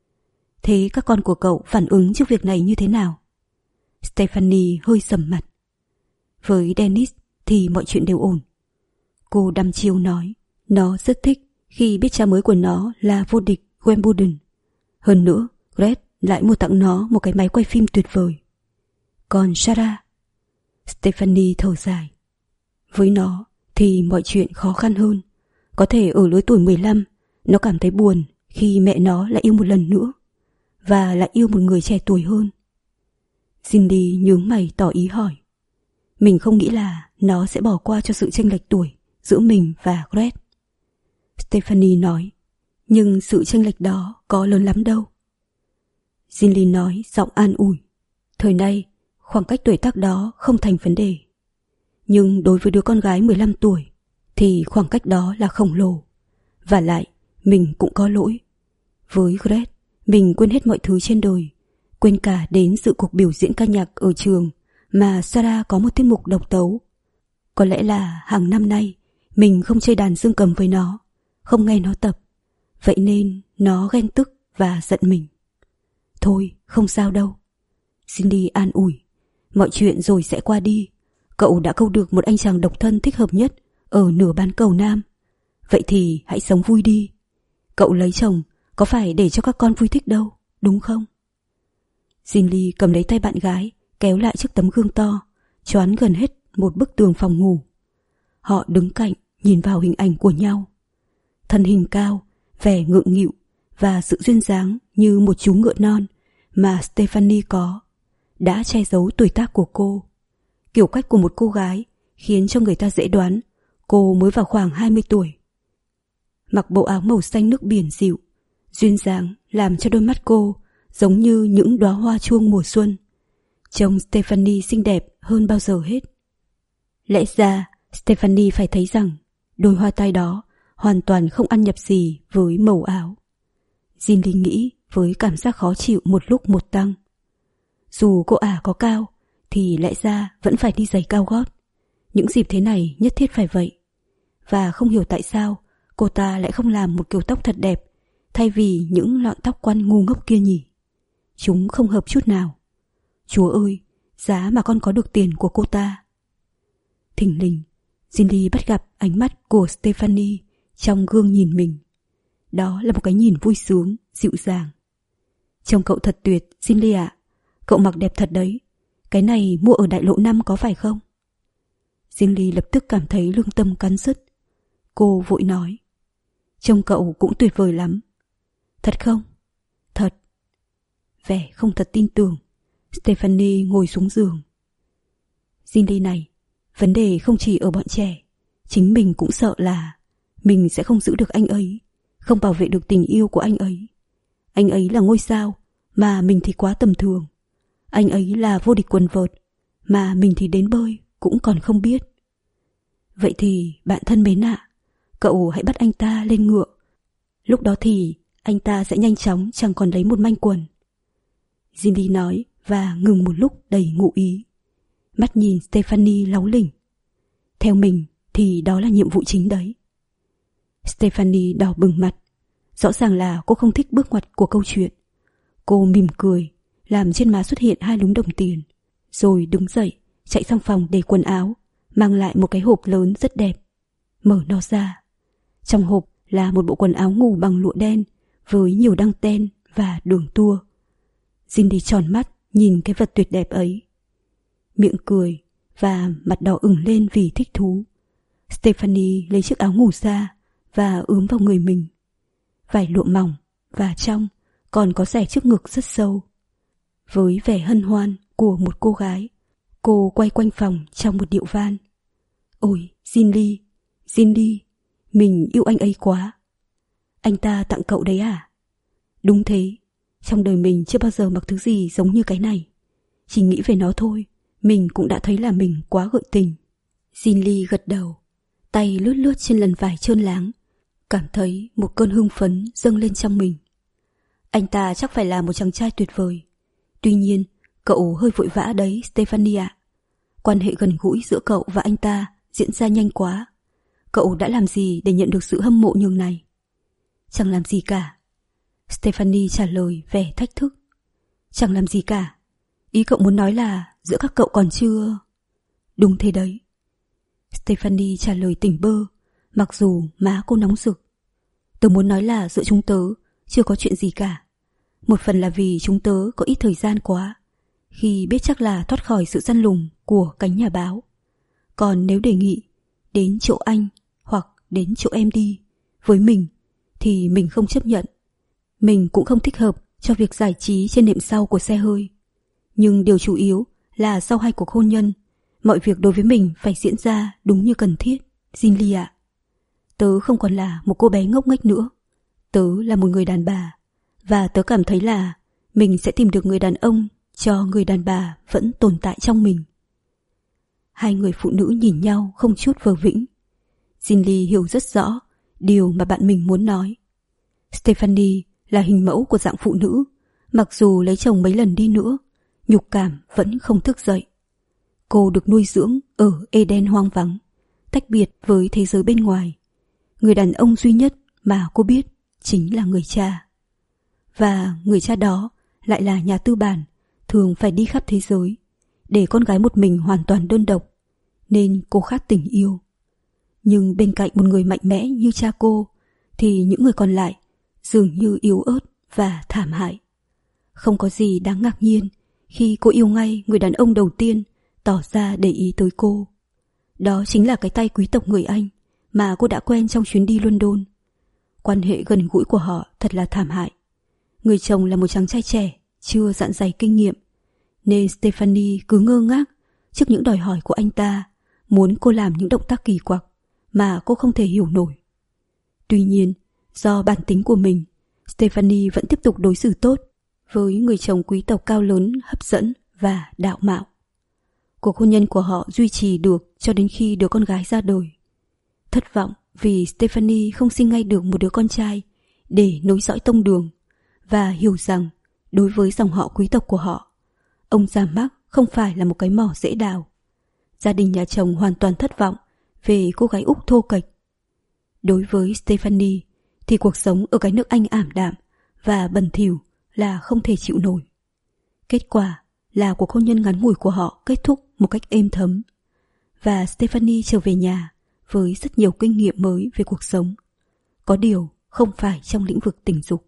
Thế các con của cậu phản ứng trước việc này như thế nào? Stephanie hơi sầm mặt. Với Dennis thì mọi chuyện đều ổn. Cô đăm chiêu nói nó rất thích khi biết cha mới của nó là vô địch Wimbledon. Hơn nữa, Gret lại mua tặng nó một cái máy quay phim tuyệt vời. Còn Sarah? Stephanie thở dài. Với nó thì mọi chuyện khó khăn hơn. Có thể ở lứa tuổi mười lăm, nó cảm thấy buồn khi mẹ nó lại yêu một lần nữa, và lại yêu một người trẻ tuổi hơn. Cindy nhướng mày tỏ ý hỏi. Mình không nghĩ là nó sẽ bỏ qua cho sự chênh lệch tuổi giữa mình và Gret. Stephanie nói. Nhưng sự chênh lệch đó có lớn lắm đâu. Ginny nói giọng an ủi. Thời nay, khoảng cách tuổi tác đó không thành vấn đề. Nhưng đối với đứa con gái mười lăm tuổi thì khoảng cách đó là khổng lồ. Và lại, mình cũng có lỗi. Với Gret, mình quên hết mọi thứ trên đời, quên cả đến dự cuộc biểu diễn ca nhạc ở trường mà Sarah có một tiết mục độc tấu. Có lẽ là hàng năm nay mình không chơi đàn dương cầm với nó, không nghe nó tập. Vậy nên nó ghen tức và giận mình. Thôi, không sao đâu. Cindy an ủi. Mọi chuyện rồi sẽ qua đi. Cậu đã câu được một anh chàng độc thân thích hợp nhất ở nửa bán cầu Nam. Vậy thì hãy sống vui đi. Cậu lấy chồng có phải để cho các con vui thích đâu, đúng không? Ginny cầm lấy tay bạn gái, kéo lại chiếc tấm gương to, choán gần hết một bức tường phòng ngủ. Họ đứng cạnh, nhìn vào hình ảnh của nhau. Thân hình cao, vẻ ngượng nghịu và sự duyên dáng như một chú ngựa non mà Stephanie có đã che giấu tuổi tác của cô. Kiểu cách của một cô gái khiến cho người ta dễ đoán cô mới vào khoảng hai mươi tuổi. Mặc bộ áo màu xanh nước biển dịu, duyên dáng làm cho đôi mắt cô giống như những đóa hoa chuông mùa xuân. Trông Stephanie xinh đẹp hơn bao giờ hết. Lẽ ra Stephanie phải thấy rằng đôi hoa tai đó hoàn toàn không ăn nhập gì với màu áo. Jin Lee nghĩ với cảm giác khó chịu một lúc một tăng. Dù cô ả có cao thì lẽ ra vẫn phải đi giày cao gót. Những dịp thế này nhất thiết phải vậy. Và không hiểu tại sao cô ta lại không làm một kiểu tóc thật đẹp thay vì những lọn tóc quăn ngu ngốc kia nhỉ. Chúng không hợp chút nào. Chúa ơi, giá mà con có được tiền của cô ta. Thình lình, Jin Lee bắt gặp ánh mắt của Stephanie trong gương nhìn mình. Đó là một cái nhìn vui sướng, dịu dàng. Trông cậu thật tuyệt, Jin Lee ạ. Cậu mặc đẹp thật đấy. Cái này mua ở đại lộ năm có phải không? Jin Lee lập tức cảm thấy lương tâm cắn rứt. Cô vội nói, trông cậu cũng tuyệt vời lắm. Thật không? Thật. Vẻ không thật tin tưởng, Stephanie ngồi xuống giường. Jin Lee này, vấn đề không chỉ ở bọn trẻ. Chính mình cũng sợ là mình sẽ không giữ được anh ấy, không bảo vệ được tình yêu của anh ấy. Anh ấy là ngôi sao, mà mình thì quá tầm thường. Anh ấy là vô địch quần vợt, mà mình thì đến bơi cũng còn không biết. Vậy thì bạn thân mến ạ, cậu hãy bắt anh ta lên ngựa. Lúc đó thì anh ta sẽ nhanh chóng chẳng còn lấy một manh quần. Jin Lee nói và ngừng một lúc đầy ngụ ý. Mắt nhìn Stephanie láu lỉnh. Theo mình thì đó là nhiệm vụ chính đấy. Stephanie đỏ bừng mặt. Rõ ràng là cô không thích bước ngoặt của câu chuyện. Cô mỉm cười, làm trên má xuất hiện hai lúm đồng tiền, rồi đứng dậy, chạy sang phòng để quần áo, mang lại một cái hộp lớn rất đẹp. Mở nó ra. Trong hộp là một bộ quần áo ngủ bằng lụa đen với nhiều đăng ten và đường tua. Jin Lee tròn mắt nhìn cái vật tuyệt đẹp ấy. Miệng cười và mặt đỏ ửng lên vì thích thú. Stephanie lấy chiếc áo ngủ ra và ướm vào người mình. Vải lụa mỏng và trong còn có xẻ trước ngực rất sâu. Với vẻ hân hoan của một cô gái, cô quay quanh phòng trong một điệu van. Ôi, Jin Lee, Jin Lee, mình yêu anh ấy quá. Anh ta tặng cậu đấy à? Đúng thế, trong đời mình chưa bao giờ mặc thứ gì giống như cái này. Chỉ nghĩ về nó thôi, mình cũng đã thấy là mình quá gợi tình. Jin Lee gật đầu, tay lướt lướt trên lần vải trơn láng, cảm thấy một cơn hưng phấn dâng lên trong mình. Anh ta chắc phải là một chàng trai tuyệt vời. Tuy nhiên, cậu hơi vội vã đấy, Stephanie ạ. Quan hệ gần gũi giữa cậu và anh ta diễn ra nhanh quá. Cậu đã làm gì để nhận được sự hâm mộ nhường này? Chẳng làm gì cả. Stephanie trả lời vẻ thách thức. Chẳng làm gì cả. Ý cậu muốn nói là giữa các cậu còn chưa... Đúng thế đấy. Stephanie trả lời tỉnh bơ, mặc dù má cô nóng rực. Tớ muốn nói là giữa chúng tớ chưa có chuyện gì cả. Một phần là vì chúng tớ có ít thời gian quá, khi biết chắc là thoát khỏi sự săn lùng của cánh nhà báo. Còn nếu đề nghị đến chỗ anh hoặc đến chỗ em đi với mình thì mình không chấp nhận. Mình cũng không thích hợp cho việc giải trí trên nệm sau của xe hơi. Nhưng điều chủ yếu là sau hai cuộc hôn nhân, mọi việc đối với mình phải diễn ra đúng như cần thiết. Jin Lee ạ, tớ không còn là một cô bé ngốc nghếch nữa. Tớ là một người đàn bà, và tớ cảm thấy là mình sẽ tìm được người đàn ông cho người đàn bà vẫn tồn tại trong mình. Hai người phụ nữ nhìn nhau không chút vờ vĩnh. Jin Lee hiểu rất rõ điều mà bạn mình muốn nói. Stephanie là hình mẫu của dạng phụ nữ, mặc dù lấy chồng mấy lần đi nữa, nhục cảm vẫn không thức dậy. Cô được nuôi dưỡng ở Eden hoang vắng, tách biệt với thế giới bên ngoài. Người đàn ông duy nhất mà cô biết chính là người cha. Và người cha đó lại là nhà tư bản, thường phải đi khắp thế giới, để con gái một mình hoàn toàn đơn độc, nên cô khát tình yêu. Nhưng bên cạnh một người mạnh mẽ như cha cô, thì những người còn lại dường như yếu ớt và thảm hại. Không có gì đáng ngạc nhiên khi cô yêu ngay người đàn ông đầu tiên tỏ ra để ý tới cô. Đó chính là cái tay quý tộc người Anh mà cô đã quen trong chuyến đi London. Quan hệ gần gũi của họ thật là thảm hại. Người chồng là một chàng trai trẻ, chưa dạn dày kinh nghiệm, nên Stephanie cứ ngơ ngác trước những đòi hỏi của anh ta, muốn cô làm những động tác kỳ quặc mà cô không thể hiểu nổi. Tuy nhiên, do bản tính của mình, Stephanie vẫn tiếp tục đối xử tốt với người chồng quý tộc cao lớn, hấp dẫn và đạo mạo. Cuộc hôn nhân của họ duy trì được cho đến khi đứa con gái ra đời. Thất vọng vì Stephanie không sinh ngay được một đứa con trai để nối dõi tông đường, và hiểu rằng đối với dòng họ quý tộc của họ, ông già Mark không phải là một cái mỏ dễ đào. Gia đình nhà chồng hoàn toàn thất vọng về cô gái Úc thô kệch. Đối với Stephanie thì cuộc sống ở cái nước Anh ảm đạm và bẩn thỉu là không thể chịu nổi. Kết quả là cuộc hôn nhân ngắn ngủi của họ kết thúc một cách êm thấm, và Stephanie trở về nhà với rất nhiều kinh nghiệm mới về cuộc sống, có điều không phải trong lĩnh vực tình dục.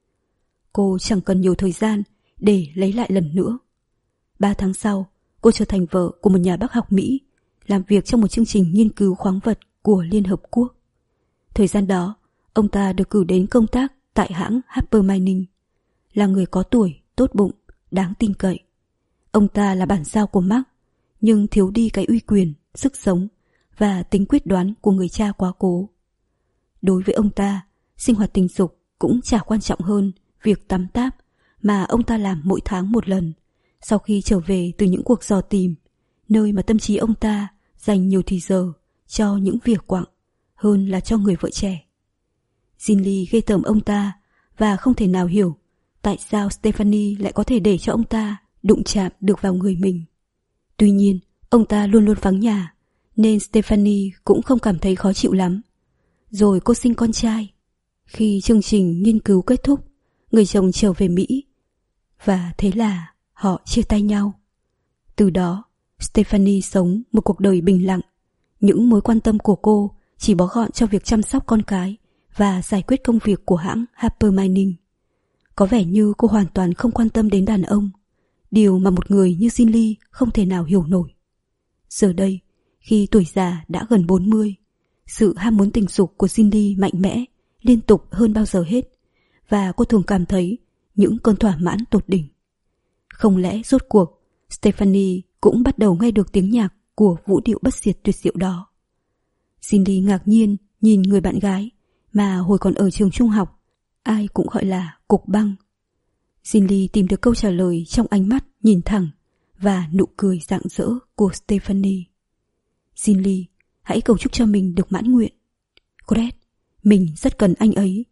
Cô chẳng cần nhiều thời gian để lấy lại lần nữa. Ba tháng sau, cô trở thành vợ của một nhà bác học Mỹ, làm việc trong một chương trình nghiên cứu khoáng vật của Liên Hợp Quốc. Thời gian đó, ông ta được cử đến công tác tại hãng Harper Mining. Là người có tuổi, tốt bụng, đáng tin cậy. Ông ta là bản sao của Mark, nhưng thiếu đi cái uy quyền, sức sống và tính quyết đoán của người cha quá cố. Đối với ông ta, sinh hoạt tình dục cũng chả quan trọng hơn việc tắm táp mà ông ta làm mỗi tháng một lần sau khi trở về từ những cuộc dò tìm, nơi mà tâm trí ông ta dành nhiều thì giờ cho những việc quặng hơn là cho người vợ trẻ. Ginley ghê tởm ông ta và không thể nào hiểu tại sao Stephanie lại có thể để cho ông ta đụng chạm được vào người mình. Tuy nhiên, ông ta luôn luôn vắng nhà, nên Stephanie cũng không cảm thấy khó chịu lắm. Rồi cô sinh con trai. Khi chương trình nghiên cứu kết thúc, người chồng trở về Mỹ, và thế là họ chia tay nhau. Từ đó, Stephanie sống một cuộc đời bình lặng. Những mối quan tâm của cô chỉ bó gọn cho việc chăm sóc con cái và giải quyết công việc của hãng Harper Mining. Có vẻ như cô hoàn toàn không quan tâm đến đàn ông, điều mà một người như Ginley không thể nào hiểu nổi. Giờ đây, khi tuổi già đã gần bốn mươi, sự ham muốn tình dục của Ginley mạnh mẽ, liên tục hơn bao giờ hết, và cô thường cảm thấy những cơn thỏa mãn tột đỉnh. Không lẽ rốt cuộc, Stephanie cũng bắt đầu nghe được tiếng nhạc của vũ điệu bất diệt tuyệt diệu đó? Ginley ngạc nhiên nhìn người bạn gái mà hồi còn ở trường trung học, ai cũng gọi là cục băng. Ginley tìm được câu trả lời trong ánh mắt nhìn thẳng và nụ cười rạng rỡ của Stephanie. Ginley, hãy cầu chúc cho mình được mãn nguyện. Gret, mình rất cần anh ấy.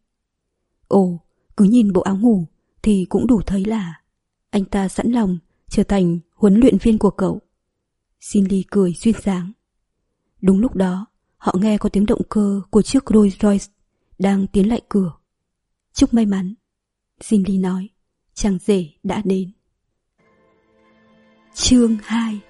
Ồ, cứ nhìn bộ áo ngủ thì cũng đủ thấy là anh ta sẵn lòng trở thành huấn luyện viên của cậu. Ginley cười duyên dáng. Đúng lúc đó, họ nghe có tiếng động cơ của chiếc Rolls Royce đang tiến lại cửa. Chúc may mắn, Ginley nói. Chàng rể đã đến. Chương hai.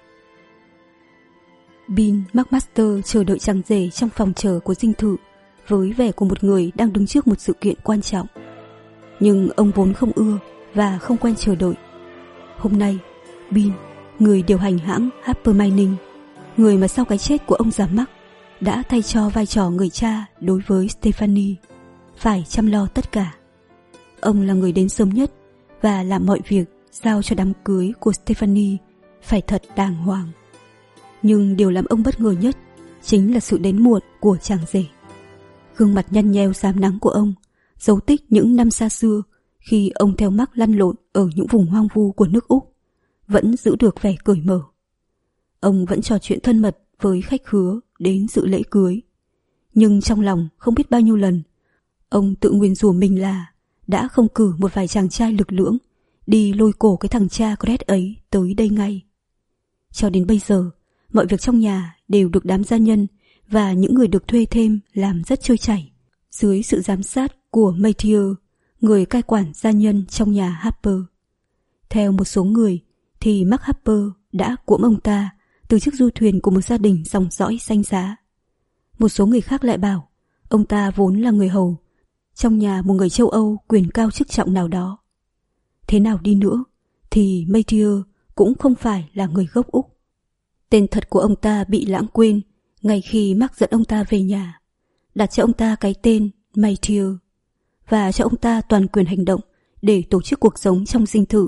Bean McMaster chờ đợi chàng rể trong phòng chờ của dinh thự với vẻ của một người đang đứng trước một sự kiện quan trọng. Nhưng ông vốn không ưa và không quen chờ đợi. Hôm nay, Bean, người điều hành hãng Harper Mining, người mà sau cái chết của ông già Mark đã thay cho vai trò người cha đối với Stephanie, phải chăm lo tất cả. Ông là người đến sớm nhất và làm mọi việc giao cho đám cưới của Stephanie phải thật đàng hoàng. Nhưng điều làm ông bất ngờ nhất chính là sự đến muộn của chàng rể. Gương mặt nhăn nheo rám nắng của ông, dấu tích những năm xa xưa khi ông theo Mark lăn lộn ở những vùng hoang vu của nước Úc, vẫn giữ được vẻ cởi mở. Ông vẫn trò chuyện thân mật với khách khứa đến dự lễ cưới, nhưng trong lòng không biết bao nhiêu lần ông tự nguyền rủa mình là đã không cử một vài chàng trai lực lưỡng đi lôi cổ cái thằng cha Gret ấy tới đây ngay. Cho đến bây giờ, mọi việc trong nhà đều được đám gia nhân và những người được thuê thêm làm rất trôi chảy, dưới sự giám sát của Matthew, người cai quản gia nhân trong nhà Harper. Theo một số người thì Mark Harper đã cuỗm ông ta từ chiếc du thuyền của một gia đình dòng dõi danh giá. Một số người khác lại bảo ông ta vốn là người hầu trong nhà một người châu Âu quyền cao chức trọng nào đó. Thế nào đi nữa thì Matthew cũng không phải là người gốc Úc. Tên thật của ông ta bị lãng quên ngay khi Mark dẫn ông ta về nhà, đặt cho ông ta cái tên Matthew và cho ông ta toàn quyền hành động để tổ chức cuộc sống trong dinh thự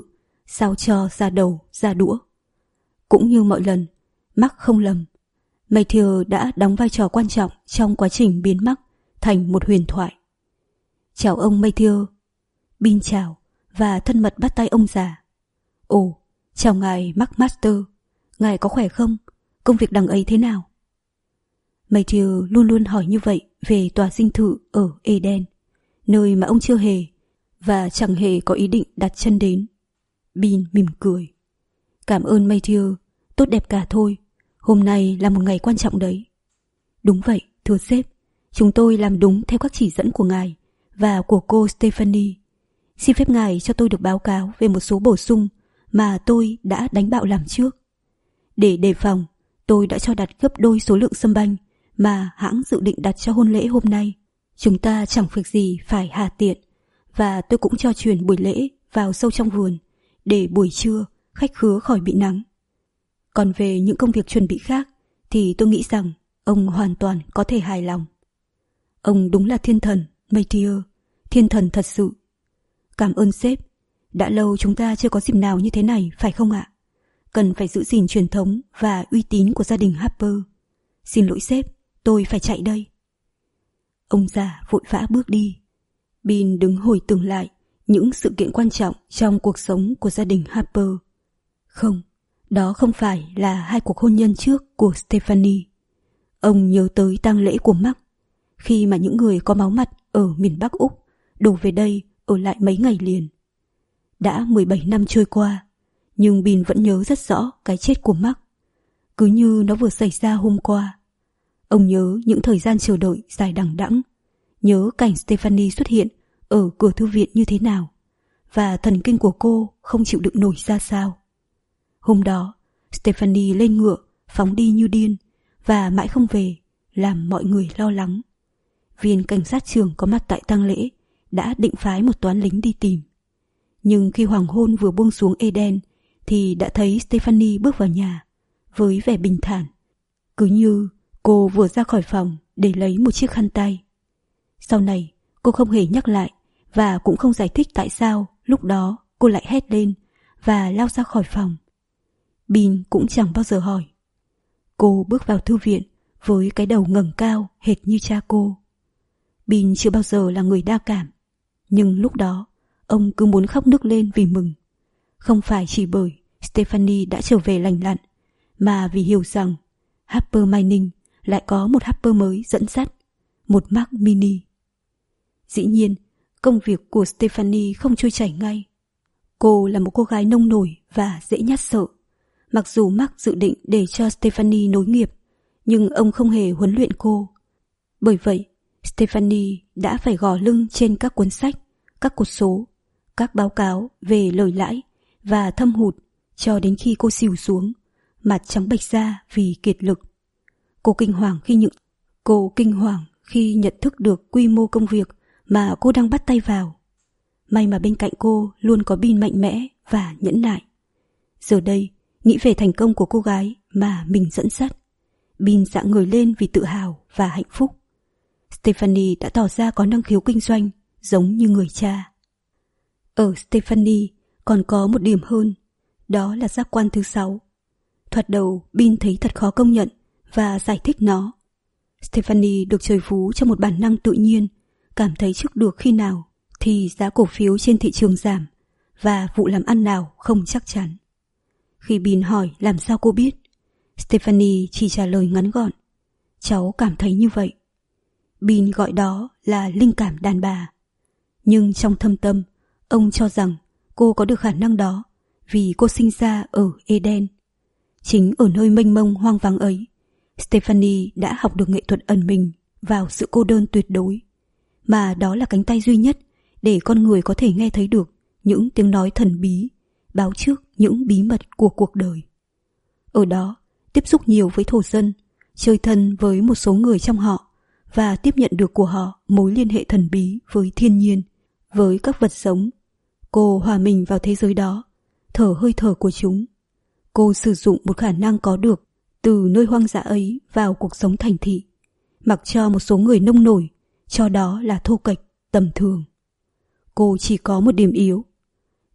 sao cho ra đầu ra đũa. Cũng như mọi lần, Mark không lầm. Matthew đã đóng vai trò quan trọng trong quá trình biến Mark thành một huyền thoại. Chào ông Matthew. Bean chào và thân mật bắt tay ông già. Ồ, chào ngài McMaster. Ngài có khỏe không? Công việc đằng ấy thế nào? Matthew luôn luôn hỏi như vậy về tòa dinh thự ở Eden, nơi mà ông chưa hề và chẳng hề có ý định đặt chân đến. Bean mỉm cười. Cảm ơn Matthew, tốt đẹp cả thôi. Hôm nay là một ngày quan trọng đấy. Đúng vậy, thưa sếp. Chúng tôi làm đúng theo các chỉ dẫn của ngài và của cô Stephanie. Xin phép ngài cho tôi được báo cáo về một số bổ sung mà tôi đã đánh bạo làm trước. Để đề phòng, tôi đã cho đặt gấp đôi số lượng sâm banh mà hãng dự định đặt cho hôn lễ hôm nay. Chúng ta chẳng việc gì phải hà tiện, và tôi cũng cho chuyển buổi lễ vào sâu trong vườn để buổi trưa khách khứa khỏi bị nắng. Còn về những công việc chuẩn bị khác thì tôi nghĩ rằng ông hoàn toàn có thể hài lòng. Ông đúng là thiên thần, Matthew, thiên thần thật sự. Cảm ơn sếp. Đã lâu chúng ta chưa có dịp nào như thế này, phải không ạ? Cần phải giữ gìn truyền thống và uy tín của gia đình Harper. Xin lỗi sếp, tôi phải chạy đây. Ông già vội vã bước đi. Bean đứng hồi tưởng lại những sự kiện quan trọng trong cuộc sống của gia đình Harper. Không, đó không phải là hai cuộc hôn nhân trước của Stephanie. Ông nhớ tới tang lễ của Mark, khi mà những người có máu mặt ở miền Bắc Úc đổ về đây ở lại mấy ngày liền. Đã mười bảy năm trôi qua, nhưng Bean vẫn nhớ rất rõ cái chết của Mark, cứ như nó vừa xảy ra hôm qua. Ông nhớ những thời gian chờ đợi dài đằng đẵng, nhớ cảnh Stephanie xuất hiện ở cửa thư viện như thế nào, và thần kinh của cô không chịu đựng nổi ra sao. Hôm đó, Stephanie lên ngựa, phóng đi như điên, và mãi không về, làm mọi người lo lắng. Viên cảnh sát trưởng có mặt tại tang lễ đã định phái một toán lính đi tìm. Nhưng khi hoàng hôn vừa buông xuống Eden thì đã thấy Stephanie bước vào nhà với vẻ bình thản, cứ như cô vừa ra khỏi phòng để lấy một chiếc khăn tay. Sau này cô không hề nhắc lại và cũng không giải thích tại sao lúc đó cô lại hét lên và lao ra khỏi phòng. Bean cũng chẳng bao giờ hỏi. Cô bước vào thư viện với cái đầu ngẩng cao hệt như cha cô. Bean chưa bao giờ là người đa cảm, nhưng lúc đó ông cứ muốn khóc nức lên vì mừng. Không phải chỉ bởi Stephanie đã trở về lành lặn, mà vì hiểu rằng Harper Mining lại có một Harper mới dẫn dắt, một Mark Mini. Dĩ nhiên, công việc của Stephanie không trôi chảy ngay. Cô là một cô gái nông nổi và dễ nhát sợ. Mặc dù Mark dự định để cho Stephanie nối nghiệp, nhưng ông không hề huấn luyện cô. Bởi vậy, Stephanie đã phải gò lưng trên các cuốn sách, các cột số, các báo cáo về lời lãi và thâm hụt cho đến khi cô xỉu xuống, mặt trắng bệch ra vì kiệt lực. Cô kinh hoàng khi những cô kinh hoàng khi nhận thức được quy mô công việc mà cô đang bắt tay vào. May mà bên cạnh cô luôn có Bean mạnh mẽ và nhẫn nại. Giờ đây, nghĩ về thành công của cô gái mà mình dẫn dắt, Bean dạng người lên vì tự hào và hạnh phúc. Stephanie đã tỏ ra có năng khiếu kinh doanh giống như người cha. Ở Stephanie còn có một điểm hơn, đó là giác quan thứ sáu. Thoạt đầu Bean thấy thật khó công nhận và giải thích nó. Stephanie được trời phú cho một bản năng tự nhiên, cảm thấy trước được khi nào thì giá cổ phiếu trên thị trường giảm và vụ làm ăn nào không chắc chắn. Khi Bean hỏi làm sao cô biết, Stephanie chỉ trả lời ngắn gọn: cháu cảm thấy như vậy. Bean gọi đó là linh cảm đàn bà. Nhưng trong thâm tâm, ông cho rằng cô có được khả năng đó vì cô sinh ra ở Eden. Chính ở nơi mênh mông hoang vắng ấy, Stephanie đã học được nghệ thuật ẩn mình vào sự cô đơn tuyệt đối, mà đó là cánh tay duy nhất để con người có thể nghe thấy được những tiếng nói thần bí, báo trước những bí mật của cuộc đời. Ở đó, tiếp xúc nhiều với thổ dân, chơi thân với một số người trong họ và tiếp nhận được của họ mối liên hệ thần bí với thiên nhiên, với các vật sống. Cô hòa mình vào thế giới đó, thở hơi thở của chúng. Cô sử dụng một khả năng có được từ nơi hoang dã ấy vào cuộc sống thành thị, mặc cho một số người nông nổi cho đó là thô kệch, tầm thường. Cô chỉ có một điểm yếu.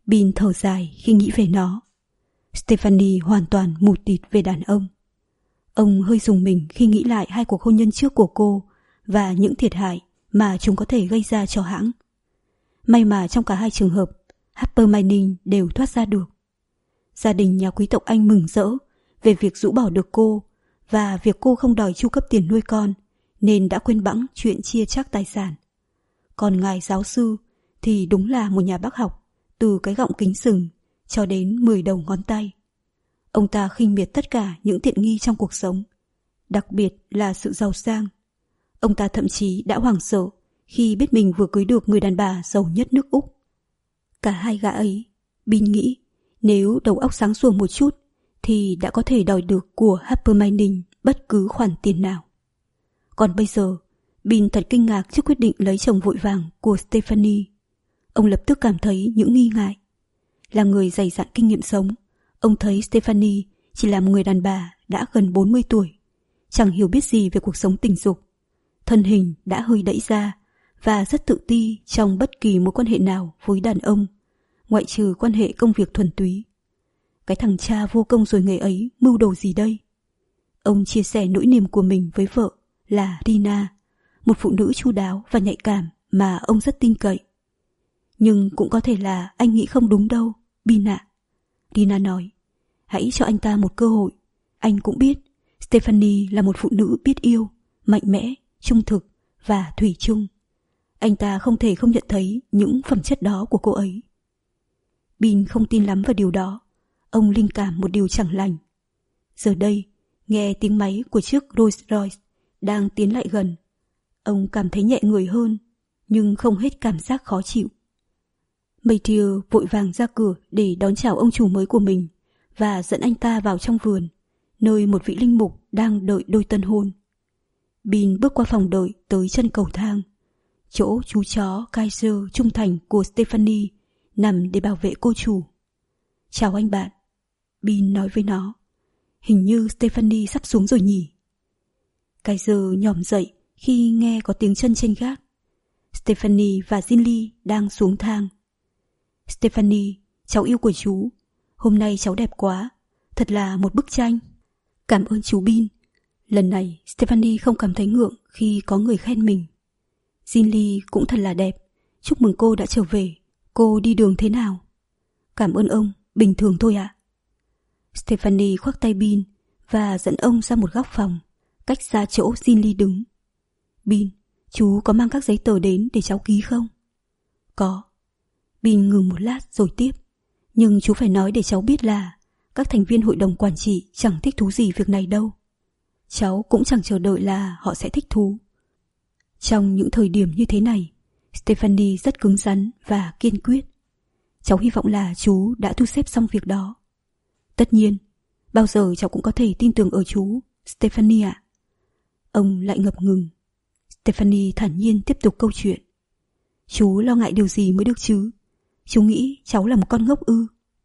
Bin thở dài khi nghĩ về nó. Stephanie hoàn toàn mù tịt về đàn ông. Ông hơi rùng mình khi nghĩ lại hai cuộc hôn nhân trước của cô và những thiệt hại mà chúng có thể gây ra cho hãng. May mà trong cả hai trường hợp, Harper Mining đều thoát ra được. Gia đình nhà quý tộc Anh mừng rỡ về việc rũ bỏ được cô và việc cô không đòi chu cấp tiền nuôi con, nên đã quên bẵng chuyện chia chác tài sản. Còn ngài giáo sư thì đúng là một nhà bác học, từ cái gọng kính sừng cho đến mười đầu ngón tay. Ông ta khinh miệt tất cả những tiện nghi trong cuộc sống, đặc biệt là sự giàu sang. Ông ta thậm chí đã hoảng sợ khi biết mình vừa cưới được người đàn bà giàu nhất nước Úc. Cả hai gã ấy, Bin nghĩ, nếu đầu óc sáng suồng một chút thì đã có thể đòi được của Harper Mining bất cứ khoản tiền nào. Còn bây giờ, Bin thật kinh ngạc trước quyết định lấy chồng vội vàng của Stephanie. Ông lập tức cảm thấy những nghi ngại. Là người dày dặn kinh nghiệm sống, ông thấy Stephanie chỉ là một người đàn bà đã gần bốn mươi tuổi, chẳng hiểu biết gì về cuộc sống tình dục. Thân hình đã hơi đẫy ra và rất tự ti trong bất kỳ mối quan hệ nào với đàn ông, ngoại trừ quan hệ công việc thuần túy. Cái thằng cha vô công rồi nghề ấy mưu đồ gì đây? Ông chia sẻ nỗi niềm của mình với vợ là Rina, một phụ nữ chu đáo và nhạy cảm mà ông rất tin cậy. Nhưng cũng có thể là anh nghĩ không đúng đâu, Bin ạ. Rina nói, hãy cho anh ta một cơ hội. Anh cũng biết Stephanie là một phụ nữ biết yêu, mạnh mẽ, trung thực và thủy chung. Anh ta không thể không nhận thấy những phẩm chất đó của cô ấy. Bin không tin lắm vào điều đó. Ông linh cảm một điều chẳng lành. Giờ đây, nghe tiếng máy của chiếc Rolls Royce đang tiến lại gần, ông cảm thấy nhẹ người hơn, nhưng không hết cảm giác khó chịu. Matthew vội vàng ra cửa để đón chào ông chủ mới của mình và dẫn anh ta vào trong vườn, nơi một vị linh mục đang đợi đôi tân hôn. Bin bước qua phòng đợi tới chân cầu thang, chỗ chú chó Kaiser trung thành của Stephanie nằm để bảo vệ cô chủ. Chào anh bạn, Bin nói với nó. Hình như Stephanie sắp xuống rồi nhỉ? Kaiser nhòm dậy khi nghe có tiếng chân trên gác. Stephanie và Zinli đang xuống thang. Stephanie, cháu yêu của chú, hôm nay cháu đẹp quá, thật là một bức tranh. Cảm ơn chú Bin. Lần này Stephanie không cảm thấy ngượng khi có người khen mình. Zinli cũng thật là đẹp, chúc mừng cô đã trở về. Cô đi đường thế nào? Cảm ơn ông, bình thường thôi ạ. Stephanie khoác tay Bin và dẫn ông ra một góc phòng, cách xa chỗ Zinli đứng. Bin, chú có mang các giấy tờ đến để cháu ký không? Có. Bin ngừng một lát rồi tiếp. Nhưng chú phải nói để cháu biết là các thành viên hội đồng quản trị chẳng thích thú gì việc này đâu. Cháu cũng chẳng chờ đợi là họ sẽ thích thú. Trong những thời điểm như thế này, Stephanie rất cứng rắn và kiên quyết. Cháu hy vọng là chú đã thu xếp xong việc đó. Tất nhiên, bao giờ cháu cũng có thể tin tưởng ở chú, Stephanie ạ. Ông lại ngập ngừng. Stephanie thản nhiên tiếp tục câu chuyện. Chú lo ngại điều gì mới được chứ? Chú nghĩ cháu là một con ngốc ư?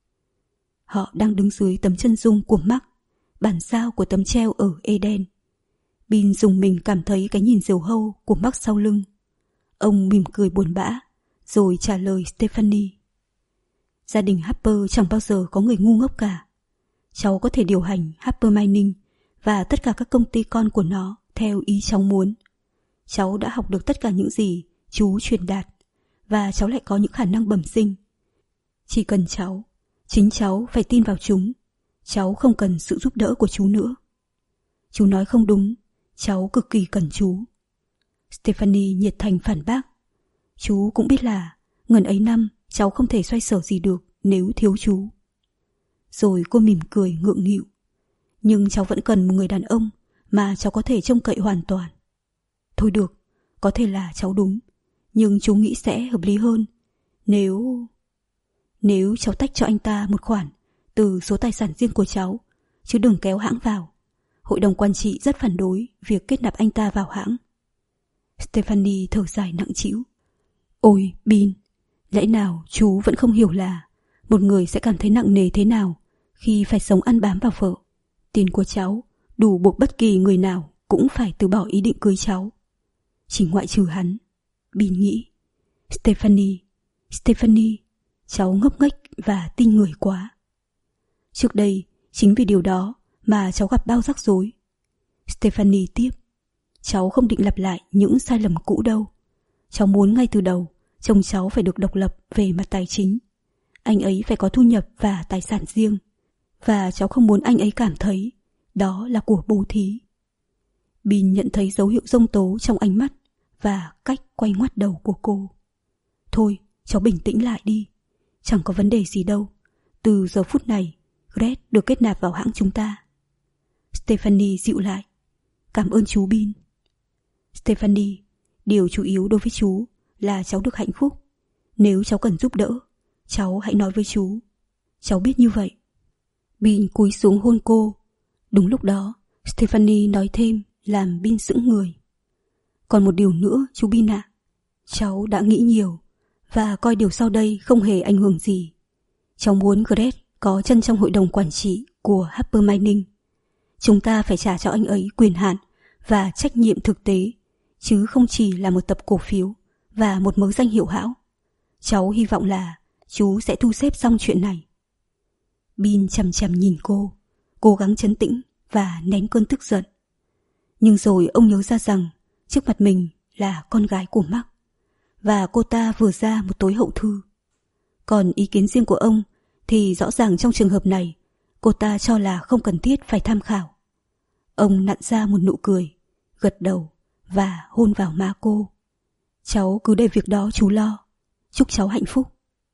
Họ đang đứng dưới tấm chân dung của Mark, bản sao của tấm treo ở Eden. Bin dùng mình cảm thấy cái nhìn diều hâu của Mark sau lưng. Ông mỉm cười buồn bã, rồi trả lời Stephanie. Gia đình Harper chẳng bao giờ có người ngu ngốc cả. Cháu có thể điều hành Harper Mining và tất cả các công ty con của nó theo ý cháu muốn. Cháu đã học được tất cả những gì chú truyền đạt, và cháu lại có những khả năng bẩm sinh. Chỉ cần cháu, chính cháu phải tin vào chúng. Cháu không cần sự giúp đỡ của chú nữa. Chú nói không đúng, cháu cực kỳ cần chú. Stephanie nhiệt thành phản bác. Chú cũng biết là ngần ấy năm cháu không thể xoay sở gì được nếu thiếu chú. Rồi cô mỉm cười ngượng nghịu. Nhưng cháu vẫn cần một người đàn ông mà cháu có thể trông cậy hoàn toàn. Thôi được, có thể là cháu đúng, nhưng chú nghĩ sẽ hợp lý hơn nếu... Nếu cháu tách cho anh ta một khoản từ số tài sản riêng của cháu, chứ đừng kéo hãng vào. Hội đồng quản trị rất phản đối việc kết nạp anh ta vào hãng. Stephanie thở dài nặng trĩu. Ôi, Bin, lẽ nào chú vẫn không hiểu là một người sẽ cảm thấy nặng nề thế nào khi phải sống ăn bám vào vợ. Tiền của cháu đủ buộc bất kỳ người nào cũng phải từ bỏ ý định cưới cháu. Chỉ ngoại trừ hắn. Bin nghĩ. Stephanie, Stephanie, Cháu ngốc nghếch và tin người quá. Trước đây, chính vì điều đó mà cháu gặp bao rắc rối. Stephanie tiếp. Cháu không định lặp lại những sai lầm cũ đâu. Cháu muốn ngay từ đầu, chồng cháu phải được độc lập về mặt tài chính. Anh ấy phải có thu nhập và tài sản riêng. Và cháu không muốn anh ấy cảm thấy đó là của bố thí. Bin nhận thấy dấu hiệu giông tố trong ánh mắt và cách quay ngoắt đầu của cô. Thôi, cháu bình tĩnh lại đi. Chẳng có vấn đề gì đâu. Từ giờ phút này, Gret được kết nạp vào hãng chúng ta. Stephanie dịu lại. Cảm ơn chú Bin. Stephanie, điều chủ yếu đối với chú là cháu được hạnh phúc. Nếu cháu cần giúp đỡ, cháu hãy nói với chú. Cháu biết như vậy. Bin cúi xuống hôn cô. Đúng lúc đó, Stephanie nói thêm làm Bin sững người. Còn một điều nữa, chú Bin ạ. Cháu đã nghĩ nhiều và coi điều sau đây không hề ảnh hưởng gì. Cháu muốn Gret có chân trong hội đồng quản trị của Harper Mining. Chúng ta phải trả cho anh ấy quyền hạn và trách nhiệm thực tế, chứ không chỉ là một tập cổ phiếu và một mớ danh hiệu hão. Cháu hy vọng là chú sẽ thu xếp xong chuyện này. Bin chằm chằm nhìn cô, cố gắng trấn tĩnh và nén cơn tức giận. Nhưng rồi ông nhớ ra rằng trước mặt mình là con gái của Mark, và cô ta vừa ra một tối hậu thư. Còn ý kiến riêng của ông thì rõ ràng trong trường hợp này cô ta cho là không cần thiết phải tham khảo. Ông nặn ra một nụ cười, gật đầu và hôn vào má cô. Cháu cứ để việc đó chú lo. Chúc cháu hạnh phúc.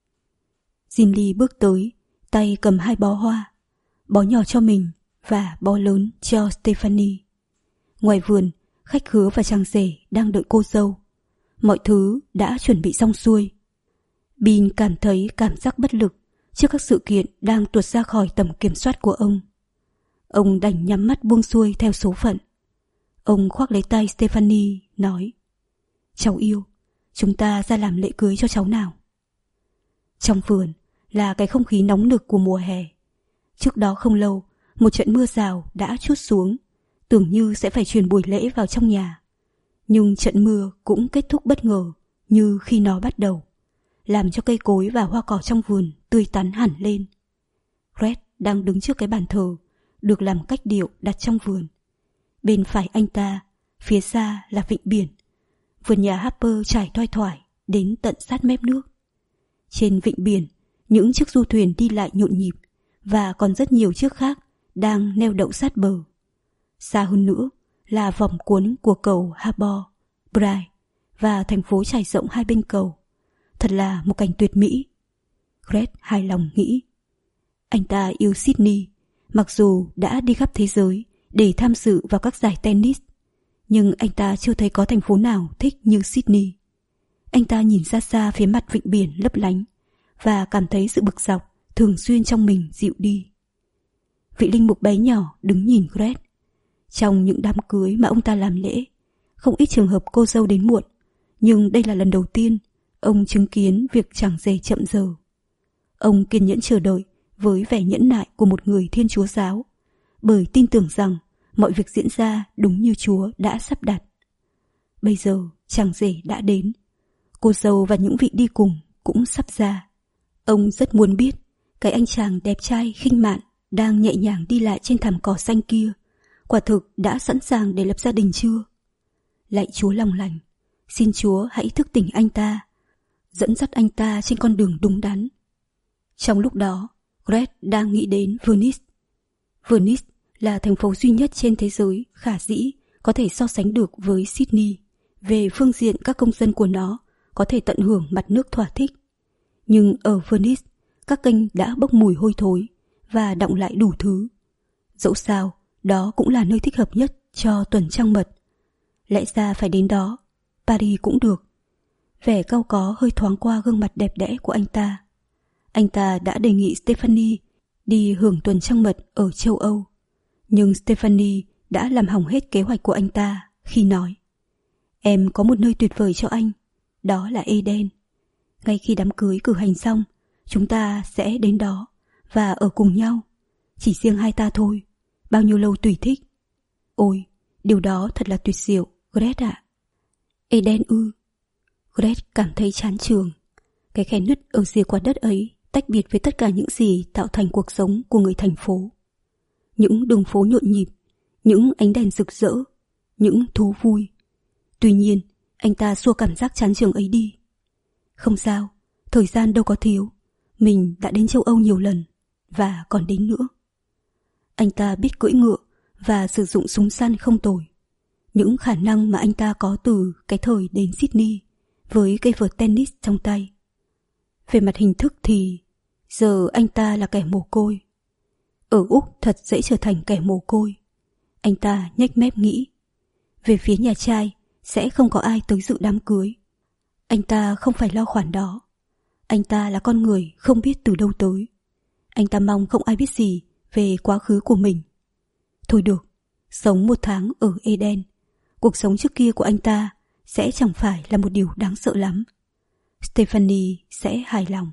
Jim Lee bước tới, tay cầm hai bó hoa, bó nhỏ cho mình và bó lớn cho Stephanie. Ngoài vườn, khách khứa và chàng rể đang đợi cô dâu. Mọi thứ đã chuẩn bị xong xuôi. Bin cảm thấy cảm giác bất lực trước các sự kiện đang tuột ra khỏi tầm kiểm soát của ông. Ông đành nhắm mắt buông xuôi theo số phận. Ông khoác lấy tay Stephanie, nói: Cháu yêu, chúng ta ra làm lễ cưới cho cháu nào. Trong vườn là cái không khí nóng nực của mùa hè. Trước đó không lâu, một trận mưa rào đã trút xuống, tưởng như sẽ phải truyền buổi lễ vào trong nhà. Nhưng trận mưa cũng kết thúc bất ngờ như khi nó bắt đầu, làm cho cây cối và hoa cỏ trong vườn tươi tắn hẳn lên. Gret đang đứng trước cái bàn thờ được làm cách điệu đặt trong vườn. Bên phải anh ta, phía xa là vịnh biển. Vườn nhà Harper trải thoai thoải đến tận sát mép nước. Trên vịnh biển, những chiếc du thuyền đi lại nhộn nhịp, và còn rất nhiều chiếc khác đang neo đậu sát bờ. Xa hơn nữa là vòng cuốn của cầu Harbor, Bright và thành phố trải rộng hai bên cầu. Thật là một cảnh tuyệt mỹ. Gret hài lòng nghĩ. Anh ta yêu Sydney, mặc dù đã đi khắp thế giới để tham dự vào các giải tennis, nhưng anh ta chưa thấy có thành phố nào thích như Sydney. Anh ta nhìn ra xa phía mặt vịnh biển lấp lánh và cảm thấy sự bực dọc thường xuyên trong mình dịu đi. Vị linh mục bé nhỏ đứng nhìn Gret. Trong những đám cưới mà ông ta làm lễ, không ít trường hợp cô dâu đến muộn, nhưng đây là lần đầu tiên ông chứng kiến việc chàng rể chậm giờ. Ông kiên nhẫn chờ đợi với vẻ nhẫn nại của một người Thiên Chúa giáo, bởi tin tưởng rằng mọi việc diễn ra đúng như Chúa đã sắp đặt. Bây giờ chàng rể đã đến, cô dâu và những vị đi cùng cũng sắp ra. Ông rất muốn biết cái anh chàng đẹp trai khinh mạn đang nhẹ nhàng đi lại trên thảm cỏ xanh kia quả thực đã sẵn sàng để lập gia đình chưa. Lạy Chúa lòng lành, xin Chúa hãy thức tỉnh anh ta, dẫn dắt anh ta trên con đường đúng đắn. Trong lúc đó, Gret đang nghĩ đến Venice. Venice là thành phố duy nhất trên thế giới khả dĩ có thể so sánh được với Sydney về phương diện các công dân của nó có thể tận hưởng mặt nước thỏa thích. Nhưng ở Venice, các kênh đã bốc mùi hôi thối và đọng lại đủ thứ. Dẫu sao, đó cũng là nơi thích hợp nhất cho tuần trăng mật. Lẽ ra phải đến đó, Paris cũng được. Vẻ cau có hơi thoáng qua gương mặt đẹp đẽ của anh ta. Anh ta đã đề nghị Stephanie đi hưởng tuần trăng mật ở châu Âu. Nhưng Stephanie đã làm hỏng hết kế hoạch của anh ta khi nói: Em có một nơi tuyệt vời cho anh, đó là Eden. Ngay khi đám cưới cử hành xong, chúng ta sẽ đến đó và ở cùng nhau. Chỉ riêng hai ta thôi, bao nhiêu lâu tùy thích. Ôi, điều đó thật là tuyệt diệu, Gret ạ. Eden ư? Gret cảm thấy chán chường. Cái khe nứt ở rìa quả đất ấy tách biệt với tất cả những gì tạo thành cuộc sống của người thành phố. Những đường phố nhộn nhịp, những ánh đèn rực rỡ, những thú vui. Tuy nhiên, anh ta xua cảm giác chán chường ấy đi. Không sao, thời gian đâu có thiếu. Mình đã đến châu Âu nhiều lần, và còn đến nữa. Anh ta biết cưỡi ngựa và sử dụng súng săn không tồi. Những khả năng mà anh ta có từ cái thời đến Sydney với cây vợt tennis trong tay. Về mặt hình thức thì giờ anh ta là kẻ mồ côi. Ở Úc thật dễ trở thành kẻ mồ côi. Anh ta nhếch mép nghĩ. Về phía nhà trai sẽ không có ai tới dự đám cưới. Anh ta không phải lo khoản đó. Anh ta là con người không biết từ đâu tới. Anh ta mong không ai biết gì về quá khứ của mình. Thôi được, sống một tháng ở Eden, cuộc sống trước kia của anh ta sẽ chẳng phải là một điều đáng sợ lắm. Stephanie sẽ hài lòng.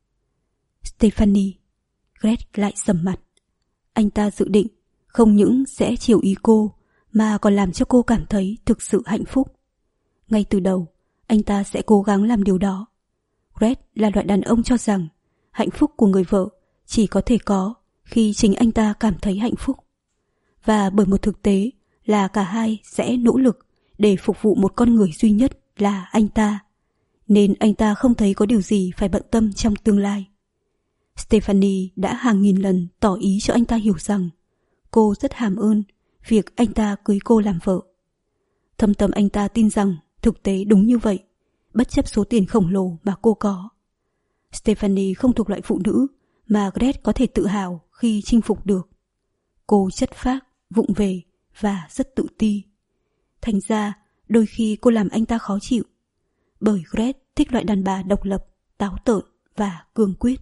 Stephanie, Greg lại sầm mặt. Anh ta dự định không những sẽ chiều ý cô mà còn làm cho cô cảm thấy thực sự hạnh phúc. Ngay từ đầu, anh ta sẽ cố gắng làm điều đó. Greg là loại đàn ông cho rằng hạnh phúc của người vợ chỉ có thể có khi chính anh ta cảm thấy hạnh phúc. Và bởi một thực tế là cả hai sẽ nỗ lực để phục vụ một con người duy nhất là anh ta, nên anh ta không thấy có điều gì phải bận tâm trong tương lai. Stephanie đã hàng nghìn lần tỏ ý cho anh ta hiểu rằng cô rất hàm ơn việc anh ta cưới cô làm vợ. Thâm tâm anh ta tin rằng thực tế đúng như vậy, bất chấp số tiền khổng lồ mà cô có. Stephanie không thuộc loại phụ nữ mà Greg có thể tự hào khi chinh phục được. Cô chất phác, vụng về và rất tự ti. Thành ra, đôi khi cô làm anh ta khó chịu. Bởi Greg thích loại đàn bà độc lập, táo tợn và cương quyết.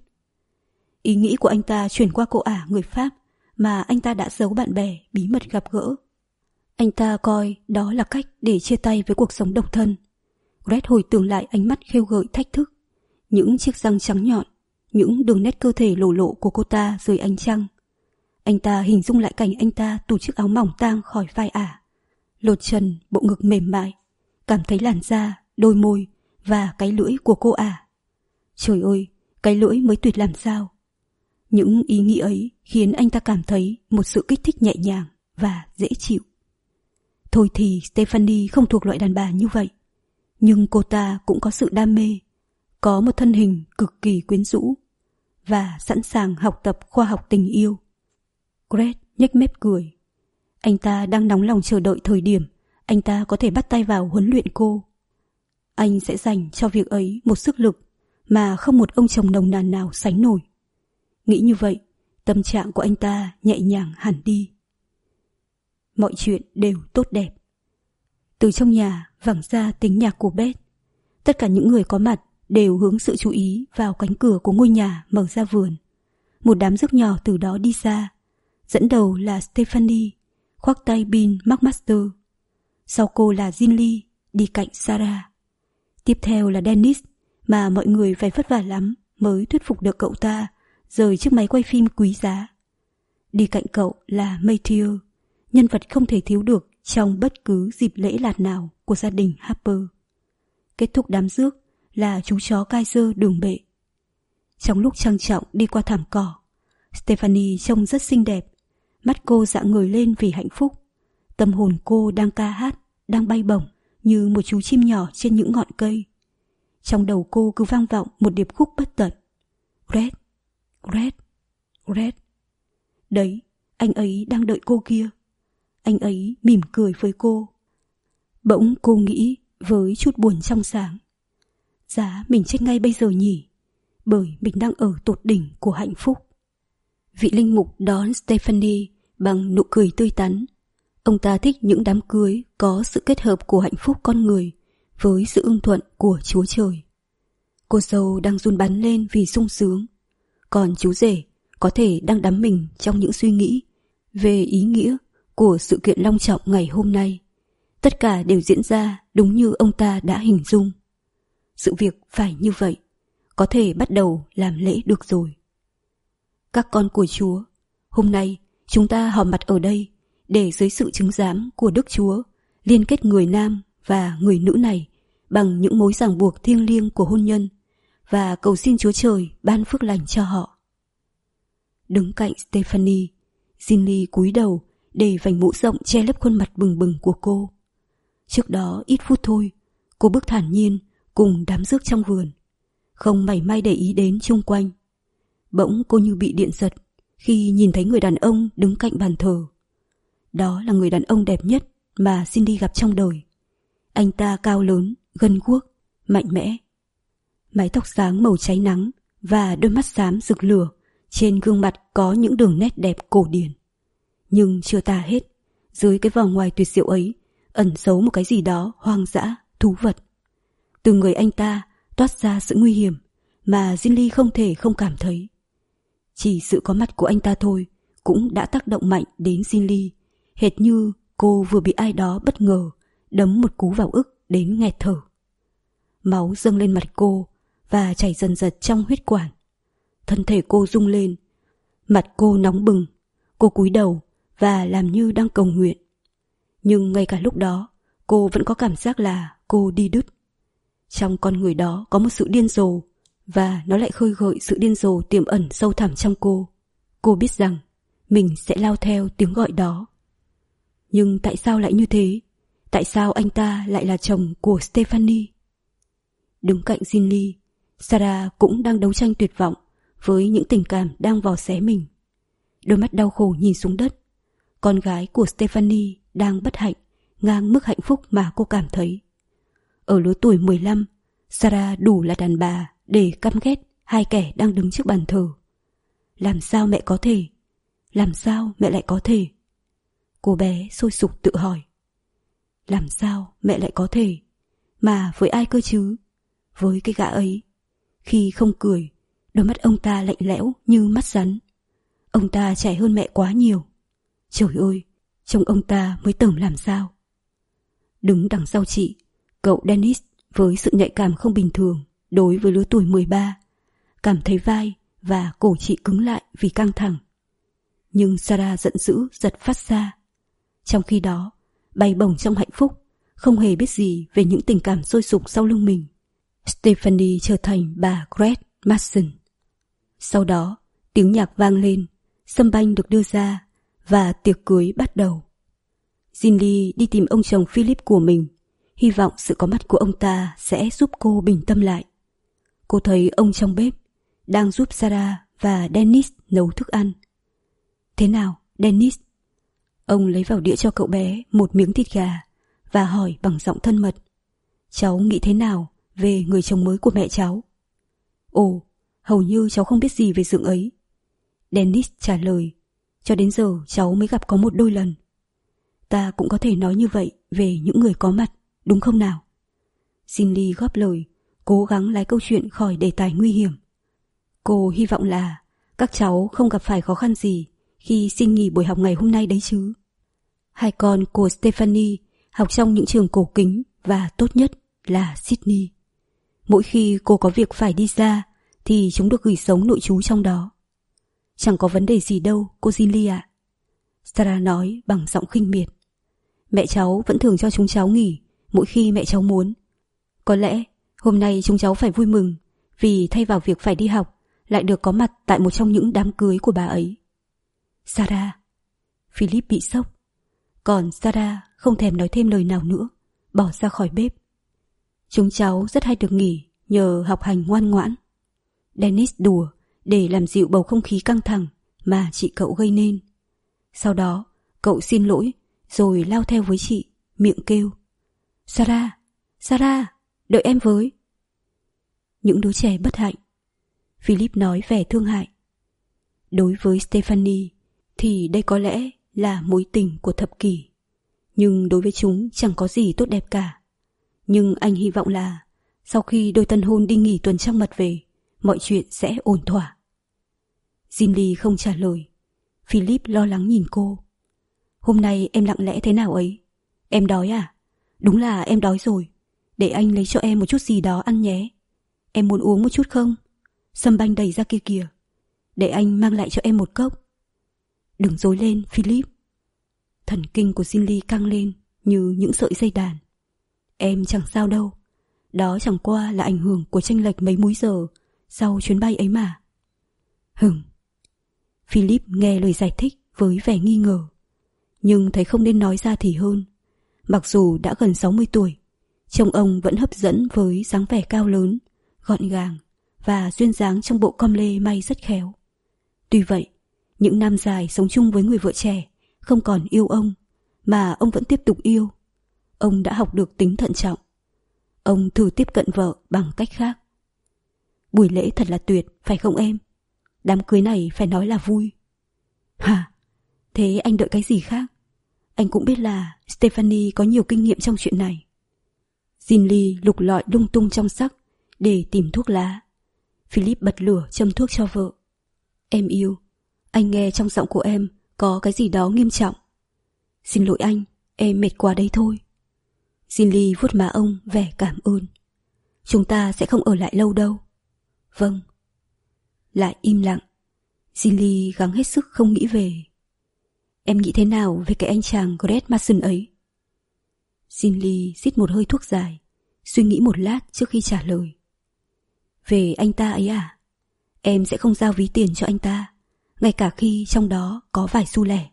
Ý nghĩ của anh ta chuyển qua cô ả người Pháp mà anh ta đã giấu bạn bè bí mật gặp gỡ. Anh ta coi đó là cách để chia tay với cuộc sống độc thân. Greg hồi tưởng lại ánh mắt khêu gợi thách thức, những chiếc răng trắng nhọn, những đường nét cơ thể lổ lộ của cô ta dưới ánh trăng. Anh ta hình dung lại cảnh anh ta tụt chiếc áo mỏng tang khỏi vai ả, lột trần bộ ngực mềm mại, cảm thấy làn da, đôi môi và cái lưỡi của cô ả. Trời ơi, cái lưỡi mới tuyệt làm sao. Những ý nghĩ ấy khiến anh ta cảm thấy một sự kích thích nhẹ nhàng và dễ chịu. Thôi thì Stephanie không thuộc loại đàn bà như vậy, nhưng cô ta cũng có sự đam mê, có một thân hình cực kỳ quyến rũ và sẵn sàng học tập khoa học tình yêu. Greg nhếch mép cười. Anh ta đang nóng lòng chờ đợi thời điểm anh ta có thể bắt tay vào huấn luyện cô. Anh sẽ dành cho việc ấy một sức lực mà không một ông chồng nồng nàn nào sánh nổi. Nghĩ như vậy, tâm trạng của anh ta nhẹ nhàng hẳn đi. Mọi chuyện đều tốt đẹp. Từ trong nhà vẳng ra tiếng nhạc của Beth. Tất cả những người có mặt đều hướng sự chú ý vào cánh cửa của ngôi nhà mở ra vườn. Một đám rước nhỏ từ đó đi ra. Dẫn đầu là Stephanie, khoác tay Bill McMaster. Sau cô là Ginley, đi cạnh Sarah. Tiếp theo là Dennis, mà mọi người phải vất vả lắm mới thuyết phục được cậu ta rời chiếc máy quay phim quý giá. Đi cạnh cậu là Matthew, nhân vật không thể thiếu được trong bất cứ dịp lễ lạt nào của gia đình Harper. Kết thúc đám rước là chú chó Kaiser đường bệ. Trong lúc trang trọng đi qua thảm cỏ, Stephanie trông rất xinh đẹp. Mắt cô rạng ngời lên vì hạnh phúc. Tâm hồn cô đang ca hát, đang bay bổng như một chú chim nhỏ trên những ngọn cây. Trong đầu cô cứ vang vọng một điệp khúc bất tận. Greg, Greg, Greg. Đấy, anh ấy đang đợi cô kia. Anh ấy mỉm cười với cô. Bỗng cô nghĩ với chút buồn trong sáng. Giá mình chết ngay bây giờ nhỉ, bởi mình đang ở tột đỉnh của hạnh phúc. Vị linh mục đón Stephanie bằng nụ cười tươi tắn. Ông ta thích những đám cưới có sự kết hợp của hạnh phúc con người với sự ưng thuận của Chúa Trời. Cô dâu đang run bắn lên vì sung sướng, còn chú rể có thể đang đắm mình trong những suy nghĩ về ý nghĩa của sự kiện long trọng ngày hôm nay. Tất cả đều diễn ra đúng như ông ta đã hình dung. Sự việc phải như vậy, có thể bắt đầu làm lễ được rồi. Các con của Chúa, hôm nay chúng ta họp mặt ở đây để dưới sự chứng giám của Đức Chúa liên kết người nam và người nữ này bằng những mối ràng buộc thiêng liêng của hôn nhân và cầu xin Chúa Trời ban phước lành cho họ. Đứng cạnh Stephanie, Ginny cúi đầu để vành mũ rộng che lấp khuôn mặt bừng bừng của cô. Trước đó ít phút thôi, cô bước thản nhiên cùng đám rước trong vườn, không mảy may để ý đến chung quanh. Bỗng cô như bị điện giật khi nhìn thấy người đàn ông đứng cạnh bàn thờ. Đó là người đàn ông đẹp nhất mà Cindy gặp trong đời. Anh ta cao lớn, gân guốc, mạnh mẽ. Mái tóc sáng màu cháy nắng và đôi mắt xám rực lửa, trên gương mặt có những đường nét đẹp cổ điển. Nhưng chưa tả hết, dưới cái vỏ ngoài tuyệt diệu ấy ẩn giấu một cái gì đó hoang dã, thú vật. Từ người anh ta toát ra sự nguy hiểm mà Ginny không thể không cảm thấy. Chỉ sự có mặt của anh ta thôi cũng đã tác động mạnh đến Ginny, hệt như cô vừa bị ai đó bất ngờ đấm một cú vào ức đến nghẹt thở. Máu dâng lên mặt cô và chảy dần dần trong huyết quản. Thân thể cô rung lên, mặt cô nóng bừng. Cô cúi đầu và làm như đang cầu nguyện. Nhưng ngay cả lúc đó, cô vẫn có cảm giác là cô đi đứt. Trong con người đó có một sự điên rồ, và nó lại khơi gợi sự điên rồ tiềm ẩn sâu thẳm trong cô. Cô biết rằng mình sẽ lao theo tiếng gọi đó. Nhưng tại sao lại như thế? Tại sao anh ta lại là chồng của Stephanie? Đứng cạnh Ginny, Sarah cũng đang đấu tranh tuyệt vọng với những tình cảm đang vò xé mình. Đôi mắt đau khổ nhìn xuống đất. Con gái của Stephanie đang bất hạnh ngang mức hạnh phúc mà cô cảm thấy. Ở lứa tuổi mười lăm, Sarah đủ là đàn bà để căm ghét hai kẻ đang đứng trước bàn thờ. Làm sao mẹ có thể? Làm sao mẹ lại có thể? Cô bé sôi sục tự hỏi. Làm sao mẹ lại có thể? Mà với ai cơ chứ? Với cái gã ấy. Khi không cười, đôi mắt ông ta lạnh lẽo như mắt rắn. Ông ta trẻ hơn mẹ quá nhiều. Trời ơi, trông ông ta mới tởm làm sao. Đứng đằng sau chị, cậu Dennis với sự nhạy cảm không bình thường đối với lứa tuổi mười ba, cảm thấy vai và cổ chị cứng lại vì căng thẳng. Nhưng Sarah giận dữ giật phát ra. Trong khi đó, bay bổng trong hạnh phúc, không hề biết gì về những tình cảm sôi sục sau lưng mình. Stephanie trở thành bà Gret Mason. Sau đó, tiếng nhạc vang lên, sâm banh được đưa ra và tiệc cưới bắt đầu. Ginny đi tìm ông chồng Philip của mình, hy vọng sự có mặt của ông ta sẽ giúp cô bình tâm lại. Cô thấy ông trong bếp đang giúp Sarah và Dennis nấu thức ăn. Thế nào, Dennis? Ông lấy vào đĩa cho cậu bé một miếng thịt gà và hỏi bằng giọng thân mật. Cháu nghĩ thế nào về người chồng mới của mẹ cháu? Ồ, hầu như cháu không biết gì về dựng ấy. Dennis trả lời. Cho đến giờ cháu mới gặp có một đôi lần. Ta cũng có thể nói như vậy về những người có mặt, đúng không nào? Ginny góp lời, cố gắng lái câu chuyện khỏi đề tài nguy hiểm. Cô hy vọng là các cháu không gặp phải khó khăn gì khi xin nghỉ buổi học ngày hôm nay đấy chứ. Hai con của Stephanie học trong những trường cổ kính và tốt nhất là Sydney. Mỗi khi cô có việc phải đi ra thì chúng được gửi sống nội trú trong đó. Chẳng có vấn đề gì đâu, cô Ginny ạ. Sarah nói bằng giọng khinh miệt. Mẹ cháu vẫn thường cho chúng cháu nghỉ mỗi khi mẹ cháu muốn. Có lẽ hôm nay chúng cháu phải vui mừng vì thay vào việc phải đi học lại được có mặt tại một trong những đám cưới của bà ấy. Sarah. Philip bị sốc. Còn Sarah không thèm nói thêm lời nào nữa, bỏ ra khỏi bếp. Chúng cháu rất hay được nghỉ nhờ học hành ngoan ngoãn. Dennis đùa để làm dịu bầu không khí căng thẳng mà chị cậu gây nên. Sau đó, cậu xin lỗi rồi lao theo với chị, miệng kêu. Sarah, Sarah, đợi em với. Những đứa trẻ bất hạnh. Philip nói vẻ thương hại. Đối với Stephanie thì đây có lẽ là mối tình của thập kỷ. Nhưng đối với chúng chẳng có gì tốt đẹp cả. Nhưng anh hy vọng là sau khi đôi tân hôn đi nghỉ tuần trăng mật về, mọi chuyện sẽ ổn thỏa. Ginny không trả lời. Philip lo lắng nhìn cô. Hôm nay em lặng lẽ thế nào ấy? Em đói à? Đúng là em đói rồi. Để anh lấy cho em một chút gì đó ăn nhé. Em muốn uống một chút không? Sâm banh đầy ra kia kìa. Để anh mang lại cho em một cốc. Đừng rối lên, Philip. Thần kinh của Ginny căng lên như những sợi dây đàn. Em chẳng sao đâu. Đó chẳng qua là ảnh hưởng của chênh lệch mấy múi giờ sau chuyến bay ấy mà. Hừm. Philip nghe lời giải thích với vẻ nghi ngờ, nhưng thấy không nên nói ra thì hơn. Mặc dù đã gần sáu mươi tuổi, trông ông vẫn hấp dẫn với dáng vẻ cao lớn, gọn gàng và duyên dáng trong bộ com lê may rất khéo. Tuy vậy, những năm dài sống chung với người vợ trẻ không còn yêu ông, mà ông vẫn tiếp tục yêu. Ông đã học được tính thận trọng. Ông thử tiếp cận vợ bằng cách khác. Buổi lễ thật là tuyệt, phải không em? Đám cưới này phải nói là vui. Hả? Thế anh đợi cái gì khác? Anh cũng biết là Stephanie có nhiều kinh nghiệm trong chuyện này. Ginly lục lọi lung tung trong sắc để tìm thuốc lá. Philip bật lửa châm thuốc cho vợ. Em yêu, anh nghe trong giọng của em có cái gì đó nghiêm trọng. Xin lỗi anh, em mệt quá đấy thôi. Ginly vuốt má ông vẻ cảm ơn. Chúng ta sẽ không ở lại lâu đâu. Vâng. Lại im lặng. Ginly gắng hết sức không nghĩ về. Em nghĩ thế nào về cái anh chàng Greg Mason ấy? Ginly rít một hơi thuốc dài, suy nghĩ một lát trước khi trả lời. Về anh ta ấy à? Em sẽ không giao ví tiền cho anh ta, ngay cả khi trong đó có vài xu lẻ.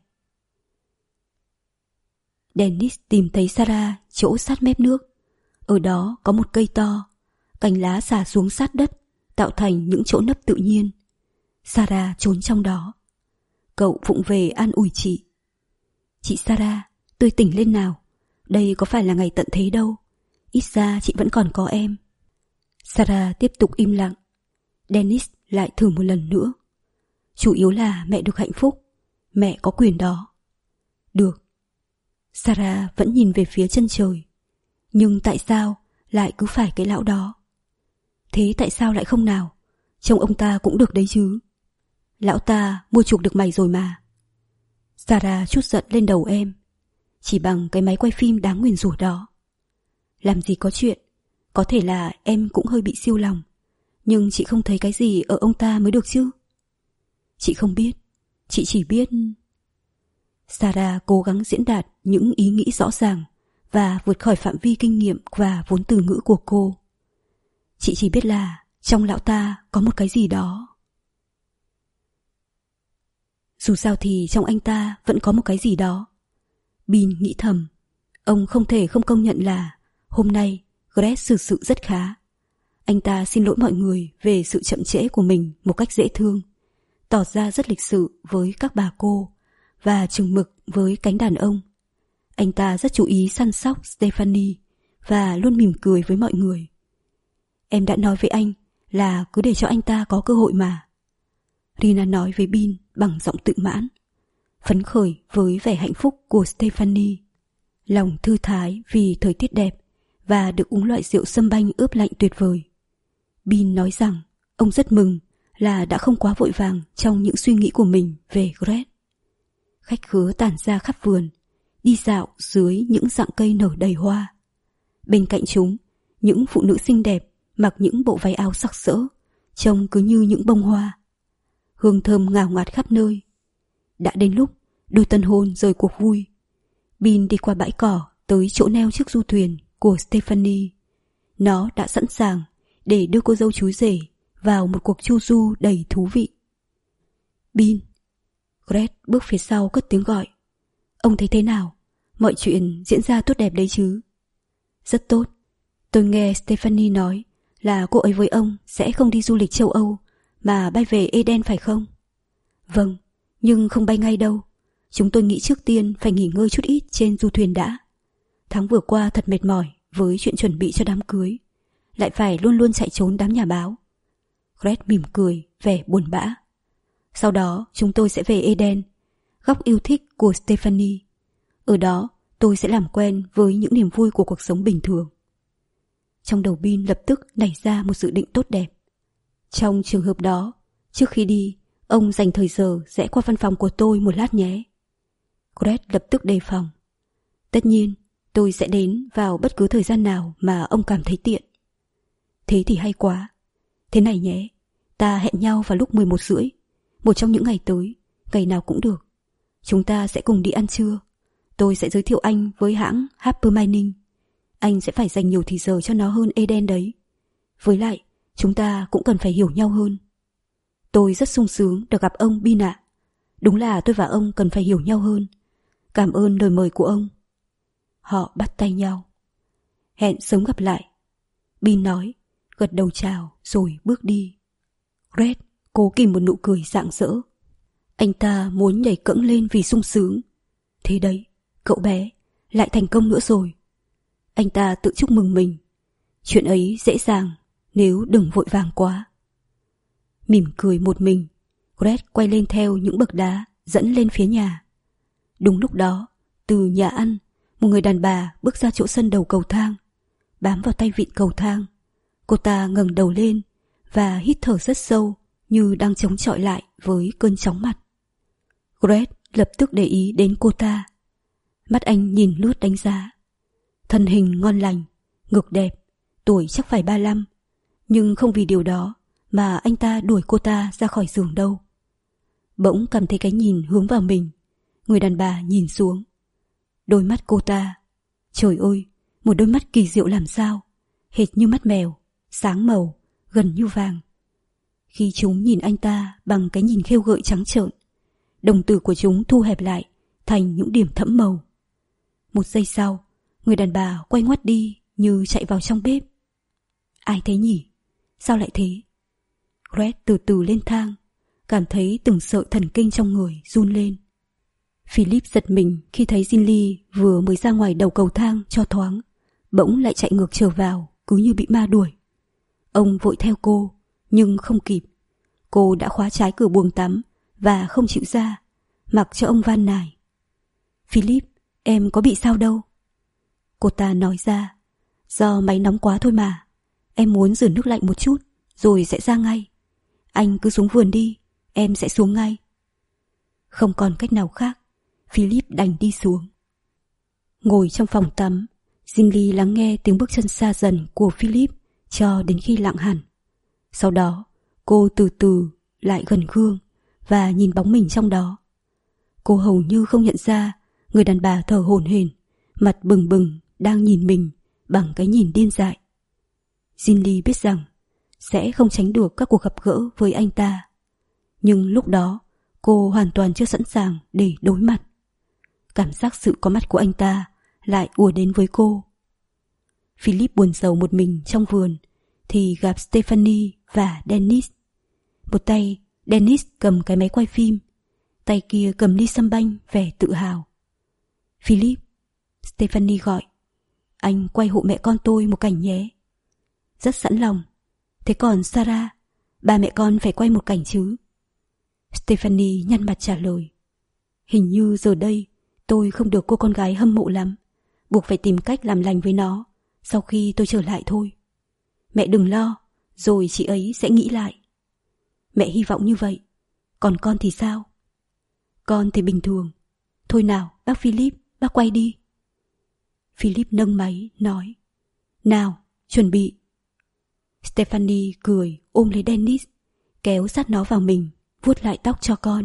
Dennis tìm thấy Sarah chỗ sát mép nước. Ở đó có một cây to, cành lá xả xuống sát đất, tạo thành những chỗ nấp tự nhiên. Sarah trốn trong đó. Cậu vụng về an ủi chị. Chị Sarah, tươi tỉnh lên nào. Đây có phải là ngày tận thế đâu. Ít ra chị vẫn còn có em. Sarah tiếp tục im lặng. Dennis lại thử một lần nữa. Chủ yếu là mẹ được hạnh phúc. Mẹ có quyền đó. Được. Sarah vẫn nhìn về phía chân trời. Nhưng tại sao lại cứ phải cái lão đó? Thế tại sao lại không nào? Trông ông ta cũng được đấy chứ. Lão ta mua chuộc được mày rồi mà. Sarah trút giận lên đầu em. Chỉ bằng cái máy quay phim đáng nguyền rủa đó. Làm gì có chuyện. Có thể là em cũng hơi bị siêu lòng. Nhưng chị không thấy cái gì ở ông ta mới được chứ. Chị không biết. Chị chỉ biết... Sarah cố gắng diễn đạt những ý nghĩ rõ ràng và vượt khỏi phạm vi kinh nghiệm và vốn từ ngữ của cô. Chị chỉ biết là trong lão ta có một cái gì đó. Dù sao thì trong anh ta vẫn có một cái gì đó. Bean nghĩ thầm. Ông không thể không công nhận là hôm nay Greg xử sự rất khá. Anh ta xin lỗi mọi người về sự chậm trễ của mình một cách dễ thương, tỏ ra rất lịch sự với các bà cô và chừng mực với cánh đàn ông. Anh ta rất chú ý săn sóc Stephanie và luôn mỉm cười với mọi người. Em đã nói với anh là cứ để cho anh ta có cơ hội mà. Rina nói với Bean bằng giọng tự mãn, phấn khởi với vẻ hạnh phúc của Stephanie. Lòng thư thái vì thời tiết đẹp và được uống loại rượu sâm banh ướp lạnh tuyệt vời. Bean nói rằng ông rất mừng là đã không quá vội vàng trong những suy nghĩ của mình về Greg. Khách khứa tản ra khắp vườn, đi dạo dưới những rặng cây nở đầy hoa. Bên cạnh chúng, những phụ nữ xinh đẹp mặc những bộ váy áo sặc sỡ, trông cứ như những bông hoa. Hương thơm ngào ngạt khắp nơi. Đã đến lúc đôi tân hôn rời cuộc vui. Bean đi qua bãi cỏ tới chỗ neo chiếc du thuyền của Stephanie. Nó đã sẵn sàng để đưa cô dâu chú rể vào một cuộc chu du đầy thú vị. Bean. Greg bước phía sau cất tiếng gọi. Ông thấy thế nào? Mọi chuyện diễn ra tốt đẹp đấy chứ? Rất tốt. Tôi nghe Stephanie nói là cô ấy với ông sẽ không đi du lịch châu Âu mà bay về Eden phải không? Vâng, nhưng không bay ngay đâu. Chúng tôi nghĩ trước tiên phải nghỉ ngơi chút ít trên du thuyền đã. Tháng vừa qua thật mệt mỏi với chuyện chuẩn bị cho đám cưới, lại phải luôn luôn chạy trốn đám nhà báo. Greg mỉm cười, vẻ buồn bã. Sau đó chúng tôi sẽ về Eden, góc yêu thích của Stephanie. Ở đó tôi sẽ làm quen với những niềm vui của cuộc sống bình thường. Trong đầu Bean lập tức nảy ra một dự định tốt đẹp. Trong trường hợp đó, trước khi đi, ông dành thời giờ rẽ qua văn phòng của tôi một lát nhé. Greg lập tức đề phòng. Tất nhiên, tôi sẽ đến vào bất cứ thời gian nào mà ông cảm thấy tiện. Thế thì hay quá. Thế này nhé, ta hẹn nhau vào lúc mười một rưỡi, một trong những ngày tới, ngày nào cũng được. Chúng ta sẽ cùng đi ăn trưa. Tôi sẽ giới thiệu anh với hãng Harper Mining. Anh sẽ phải dành nhiều thì giờ cho nó hơn Eden đấy. Với lại, Chúng ta cũng cần phải hiểu nhau hơn. Tôi rất sung sướng được gặp ông, Bin ạ. Đúng là tôi và ông cần phải hiểu nhau hơn. Cảm ơn lời mời của ông. Họ bắt tay nhau. Hẹn sớm gặp lại, Bin nói, gật đầu chào rồi bước đi. Red cố kìm một nụ cười rạng rỡ. Anh ta muốn nhảy cẫng lên vì sung sướng. Thế đấy, cậu bé lại thành công nữa rồi. Anh ta tự chúc mừng mình. Chuyện ấy dễ dàng nếu đừng vội vàng quá. Mỉm cười một mình, Red quay lên theo những bậc đá dẫn lên phía nhà. Đúng lúc đó, từ nhà ăn, một người đàn bà bước ra chỗ sân đầu cầu thang, bám vào tay vịn cầu thang. Cô ta ngẩng đầu lên và hít thở rất sâu, như đang chống chọi lại với cơn chóng mặt. Red lập tức để ý đến cô ta. Mắt anh nhìn lướt đánh giá. Thân hình ngon lành, ngực đẹp, tuổi chắc phải ba lăm. Nhưng không vì điều đó mà anh ta đuổi cô ta ra khỏi giường đâu. Bỗng cảm thấy cái nhìn hướng vào mình. Người đàn bà nhìn xuống. Đôi mắt cô ta, trời ơi, một đôi mắt kỳ diệu làm sao, hệt như mắt mèo, sáng màu, gần như vàng. Khi chúng nhìn anh ta bằng cái nhìn khêu gợi trắng trợn, đồng tử của chúng thu hẹp lại thành những điểm thẫm màu. Một giây sau, người đàn bà quay ngoắt đi như chạy vào trong bếp. Ai thế nhỉ? Sao lại thế? Red từ từ lên thang, cảm thấy từng sợi thần kinh trong người run lên. Philip giật mình khi thấy Ginly vừa mới ra ngoài đầu cầu thang cho thoáng, bỗng lại chạy ngược trở vào, cứ như bị ma đuổi. Ông vội theo cô, nhưng không kịp. Cô đã khóa trái cửa buồng tắm và không chịu ra, mặc cho ông van nài. Philip, em có bị sao đâu. Cô ta nói ra, do máy nóng quá thôi mà. Em muốn rửa nước lạnh một chút, rồi sẽ ra ngay. Anh cứ xuống vườn đi, em sẽ xuống ngay. Không còn cách nào khác, Philip đành đi xuống. Ngồi trong phòng tắm, Ginly lắng nghe tiếng bước chân xa dần của Philip cho đến khi lặng hẳn. Sau đó, cô từ từ lại gần gương và nhìn bóng mình trong đó. Cô hầu như không nhận ra người đàn bà thở hổn hển, mặt bừng bừng đang nhìn mình bằng cái nhìn điên dại. Ginly biết rằng sẽ không tránh được các cuộc gặp gỡ với anh ta. Nhưng lúc đó, cô hoàn toàn chưa sẵn sàng để đối mặt. Cảm giác sự có mặt của anh ta lại ùa đến với cô. Philip buồn rầu một mình trong vườn thì gặp Stephanie và Dennis. Một tay Dennis cầm cái máy quay phim, tay kia cầm ly sâm banh vẻ tự hào. Philip, Stephanie gọi, anh quay hộ mẹ con tôi một cảnh nhé. Rất sẵn lòng. Thế còn Sarah, ba mẹ con phải quay một cảnh chứ? Stephanie nhăn mặt trả lời. Hình như giờ đây tôi không được cô con gái hâm mộ lắm, buộc phải tìm cách làm lành với nó sau khi tôi trở lại thôi. Mẹ đừng lo, rồi chị ấy sẽ nghĩ lại. Mẹ hy vọng như vậy. Còn con thì sao? Con thì bình thường. Thôi nào, bác Philip, bác quay đi. Philip nâng máy, nói. Nào, chuẩn bị. Stephanie cười ôm lấy Dennis, kéo sát nó vào mình, vuốt lại tóc cho con.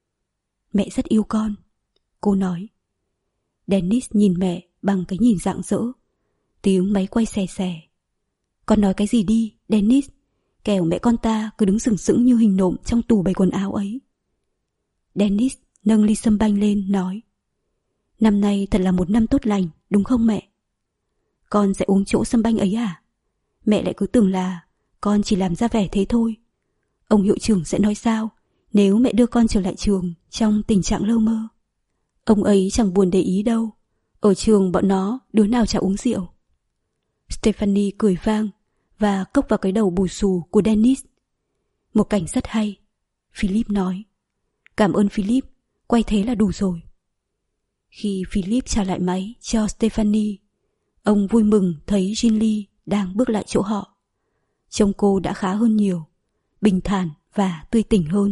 Mẹ rất yêu con, cô nói. Dennis nhìn mẹ bằng cái nhìn rạng rỡ. Tiếng máy quay xè xè. Con nói cái gì đi, Dennis, kẻo mẹ con ta cứ đứng sừng sững như hình nộm trong tủ bày quần áo ấy. Dennis nâng ly sâm banh lên, nói. Năm nay thật là một năm tốt lành, đúng không mẹ? Con sẽ uống chỗ sâm banh ấy à? Mẹ lại cứ tưởng là con chỉ làm ra vẻ thế thôi. Ông hiệu trưởng sẽ nói sao nếu mẹ đưa con trở lại trường trong tình trạng lơ mơ? Ông ấy chẳng buồn để ý đâu. Ở trường bọn nó đứa nào chả uống rượu. Stephanie cười vang và cốc vào cái đầu bù xù của Dennis. Một cảnh rất hay, Philip nói. Cảm ơn Philip, quay thế là đủ rồi. Khi Philip trả lại máy cho Stephanie, ông vui mừng thấy Ginly đang bước lại chỗ họ. Trông cô đã khá hơn nhiều, bình thản và tươi tỉnh hơn.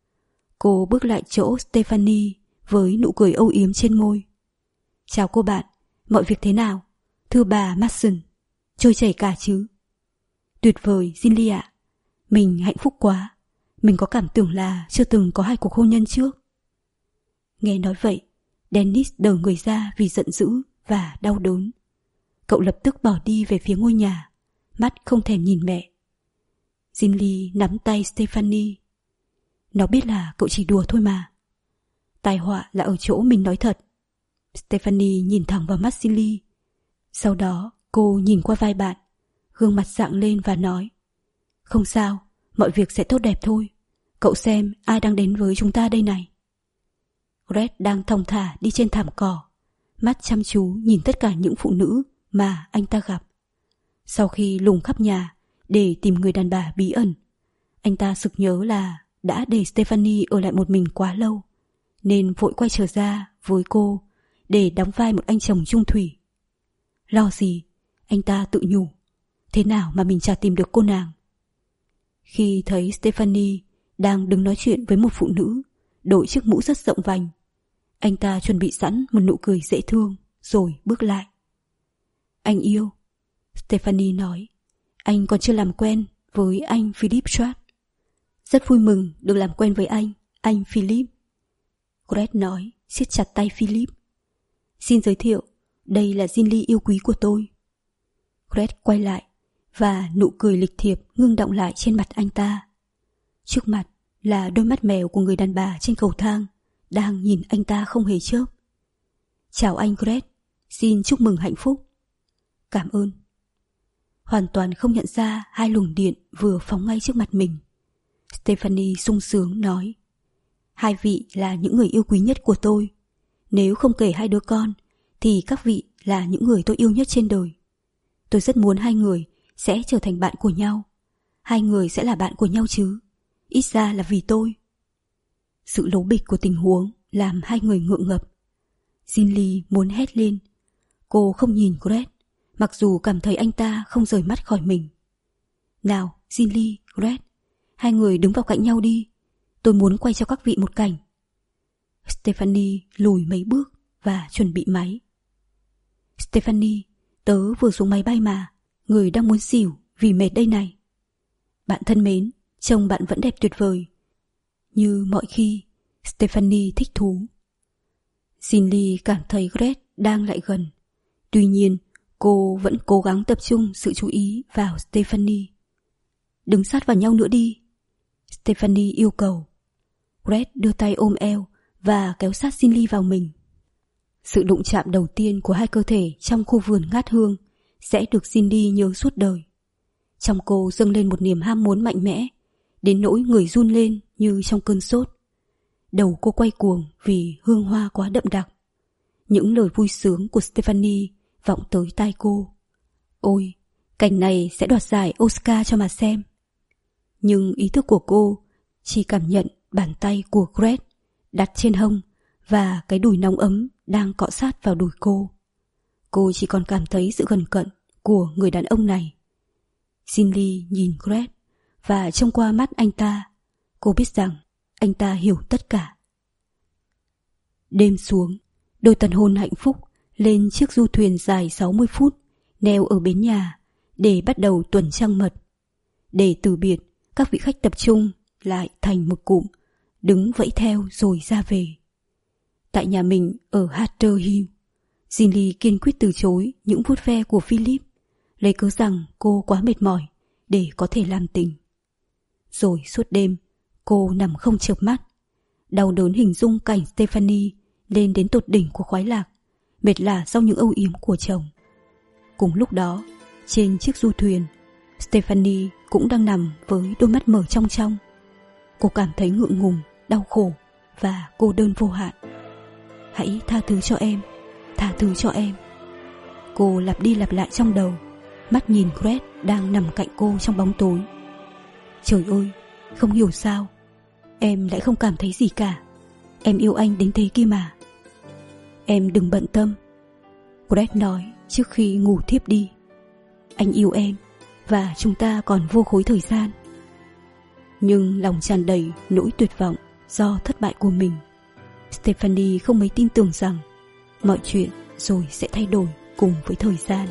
Cô bước lại chỗ Stephanie với nụ cười âu yếm trên môi. Chào cô bạn, mọi việc thế nào? Thưa bà Mason, trôi chảy cả chứ? Tuyệt vời, Ginly ạ. Mình hạnh phúc quá. Mình có cảm tưởng là chưa từng có hai cuộc hôn nhân trước. Nghe nói vậy, Dennis đờ người ra vì giận dữ và đau đớn. Cậu lập tức bỏ đi về phía ngôi nhà, mắt không thèm nhìn mẹ. Ginly nắm tay Stephanie. Nó biết là cậu chỉ đùa thôi mà. Tai họa là ở chỗ mình nói thật. Stephanie nhìn thẳng vào mắt Ginly. Sau đó cô nhìn qua vai bạn, gương mặt rạng lên và nói: Không sao, mọi việc sẽ tốt đẹp thôi. Cậu xem ai đang đến với chúng ta đây này. Gret đang thong thả đi trên thảm cỏ, mắt chăm chú nhìn tất cả những phụ nữ mà anh ta gặp. Sau khi lùng khắp nhà để tìm người đàn bà bí ẩn, anh ta sực nhớ là đã để Stephanie ở lại một mình quá lâu, nên vội quay trở ra với cô để đóng vai một anh chồng trung thủy. Lo gì, anh ta tự nhủ, thế nào mà mình chả tìm được cô nàng. Khi thấy Stephanie đang đứng nói chuyện với một phụ nữ đội chiếc mũ rất rộng vành, anh ta chuẩn bị sẵn một nụ cười dễ thương rồi bước lại. Anh yêu, Stephanie nói, anh còn chưa làm quen với anh Philip Schwartz. Rất vui mừng được làm quen với anh, anh Philip. Gret nói, siết chặt tay Philip. Xin giới thiệu, đây là Ginly yêu quý của tôi. Gret quay lại và nụ cười lịch thiệp ngưng đọng lại trên mặt anh ta. Trước mặt là đôi mắt mèo của người đàn bà trên cầu thang đang nhìn anh ta không hề chớp. Chào anh Gret, xin chúc mừng hạnh phúc. Cảm ơn. Hoàn toàn không nhận ra hai luồng điện vừa phóng ngay trước mặt mình, Stephanie sung sướng nói: Hai vị là những người yêu quý nhất của tôi. Nếu không kể hai đứa con thì các vị là những người tôi yêu nhất trên đời. Tôi rất muốn hai người sẽ trở thành bạn của nhau. Hai người sẽ là bạn của nhau chứ, ít ra là vì tôi. Sự lố bịch của tình huống làm hai người ngượng ngập. Ginly muốn hét lên. Cô không nhìn Gret, mặc dù cảm thấy anh ta không rời mắt khỏi mình. Nào, Ginly, Gret, hai người đứng vào cạnh nhau đi. Tôi muốn quay cho các vị một cảnh. Stephanie lùi mấy bước và chuẩn bị máy. Stephanie, tớ vừa xuống máy bay mà, người đang muốn xỉu vì mệt đây này. Bạn thân mến, trông bạn vẫn đẹp tuyệt vời. Như mọi khi, Stephanie thích thú. Ginly cảm thấy Gret đang lại gần. Tuy nhiên, cô vẫn cố gắng tập trung sự chú ý vào Stephanie. Đứng sát vào nhau nữa đi, Stephanie yêu cầu. Gret đưa tay ôm eo và kéo sát Ginly vào mình. Sự đụng chạm đầu tiên của hai cơ thể trong khu vườn ngát hương sẽ được Ginly nhớ suốt đời. Trong cô dâng lên một niềm ham muốn mạnh mẽ, đến nỗi người run lên như trong cơn sốt. Đầu cô quay cuồng vì hương hoa quá đậm đặc. Những lời vui sướng của Stephanie vọng tới tai cô. Ôi, cảnh này sẽ đoạt giải Oscar cho mà xem. Nhưng ý thức của cô chỉ cảm nhận bàn tay của Gret đặt trên hông và cái đùi nóng ấm đang cọ sát vào đùi cô. Cô chỉ còn cảm thấy sự gần cận của người đàn ông này. Ginly nhìn Gret và trông qua mắt anh ta, cô biết rằng anh ta hiểu tất cả. Đêm xuống, đôi tân hôn hạnh phúc lên chiếc du thuyền dài sáu mươi phút neo ở bến nhà để bắt đầu tuần trăng mật. Để từ biệt, các vị khách tập trung lại thành một cụm, đứng vẫy theo rồi ra về. Tại nhà mình ở Hatter Hill, Ginly kiên quyết từ chối những vuốt ve của Philip, lấy cớ rằng cô quá mệt mỏi để có thể làm tình. Rồi suốt đêm, cô nằm không chợp mắt, đau đớn hình dung cảnh Stephanie lên đến tột đỉnh của khoái lạc, mệt lả sau những âu yếm của chồng. Cùng lúc đó, trên chiếc du thuyền, Stephanie cũng đang nằm với đôi mắt mở trong trong. Cô cảm thấy ngượng ngùng, đau khổ và cô đơn vô hạn. Hãy tha thứ cho em, tha thứ cho em. Cô lặp đi lặp lại trong đầu, mắt nhìn Gret đang nằm cạnh cô trong bóng tối. Trời ơi, không hiểu sao em lại không cảm thấy gì cả. Em yêu anh đến thế kia mà. Em đừng bận tâm, Gret nói trước khi ngủ thiếp đi. Anh yêu em và chúng ta còn vô khối thời gian. Nhưng lòng tràn đầy nỗi tuyệt vọng do thất bại của mình, Stephanie không mấy tin tưởng rằng mọi chuyện rồi sẽ thay đổi cùng với thời gian.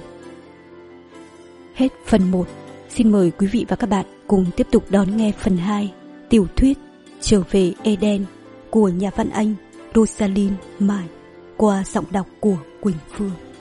Hết phần một. Xin mời quý vị và các bạn cùng tiếp tục đón nghe phần hai, tiểu thuyết Trở về Eden của nhà văn Anh Rosalind May qua giọng đọc của Quỳnh Phương.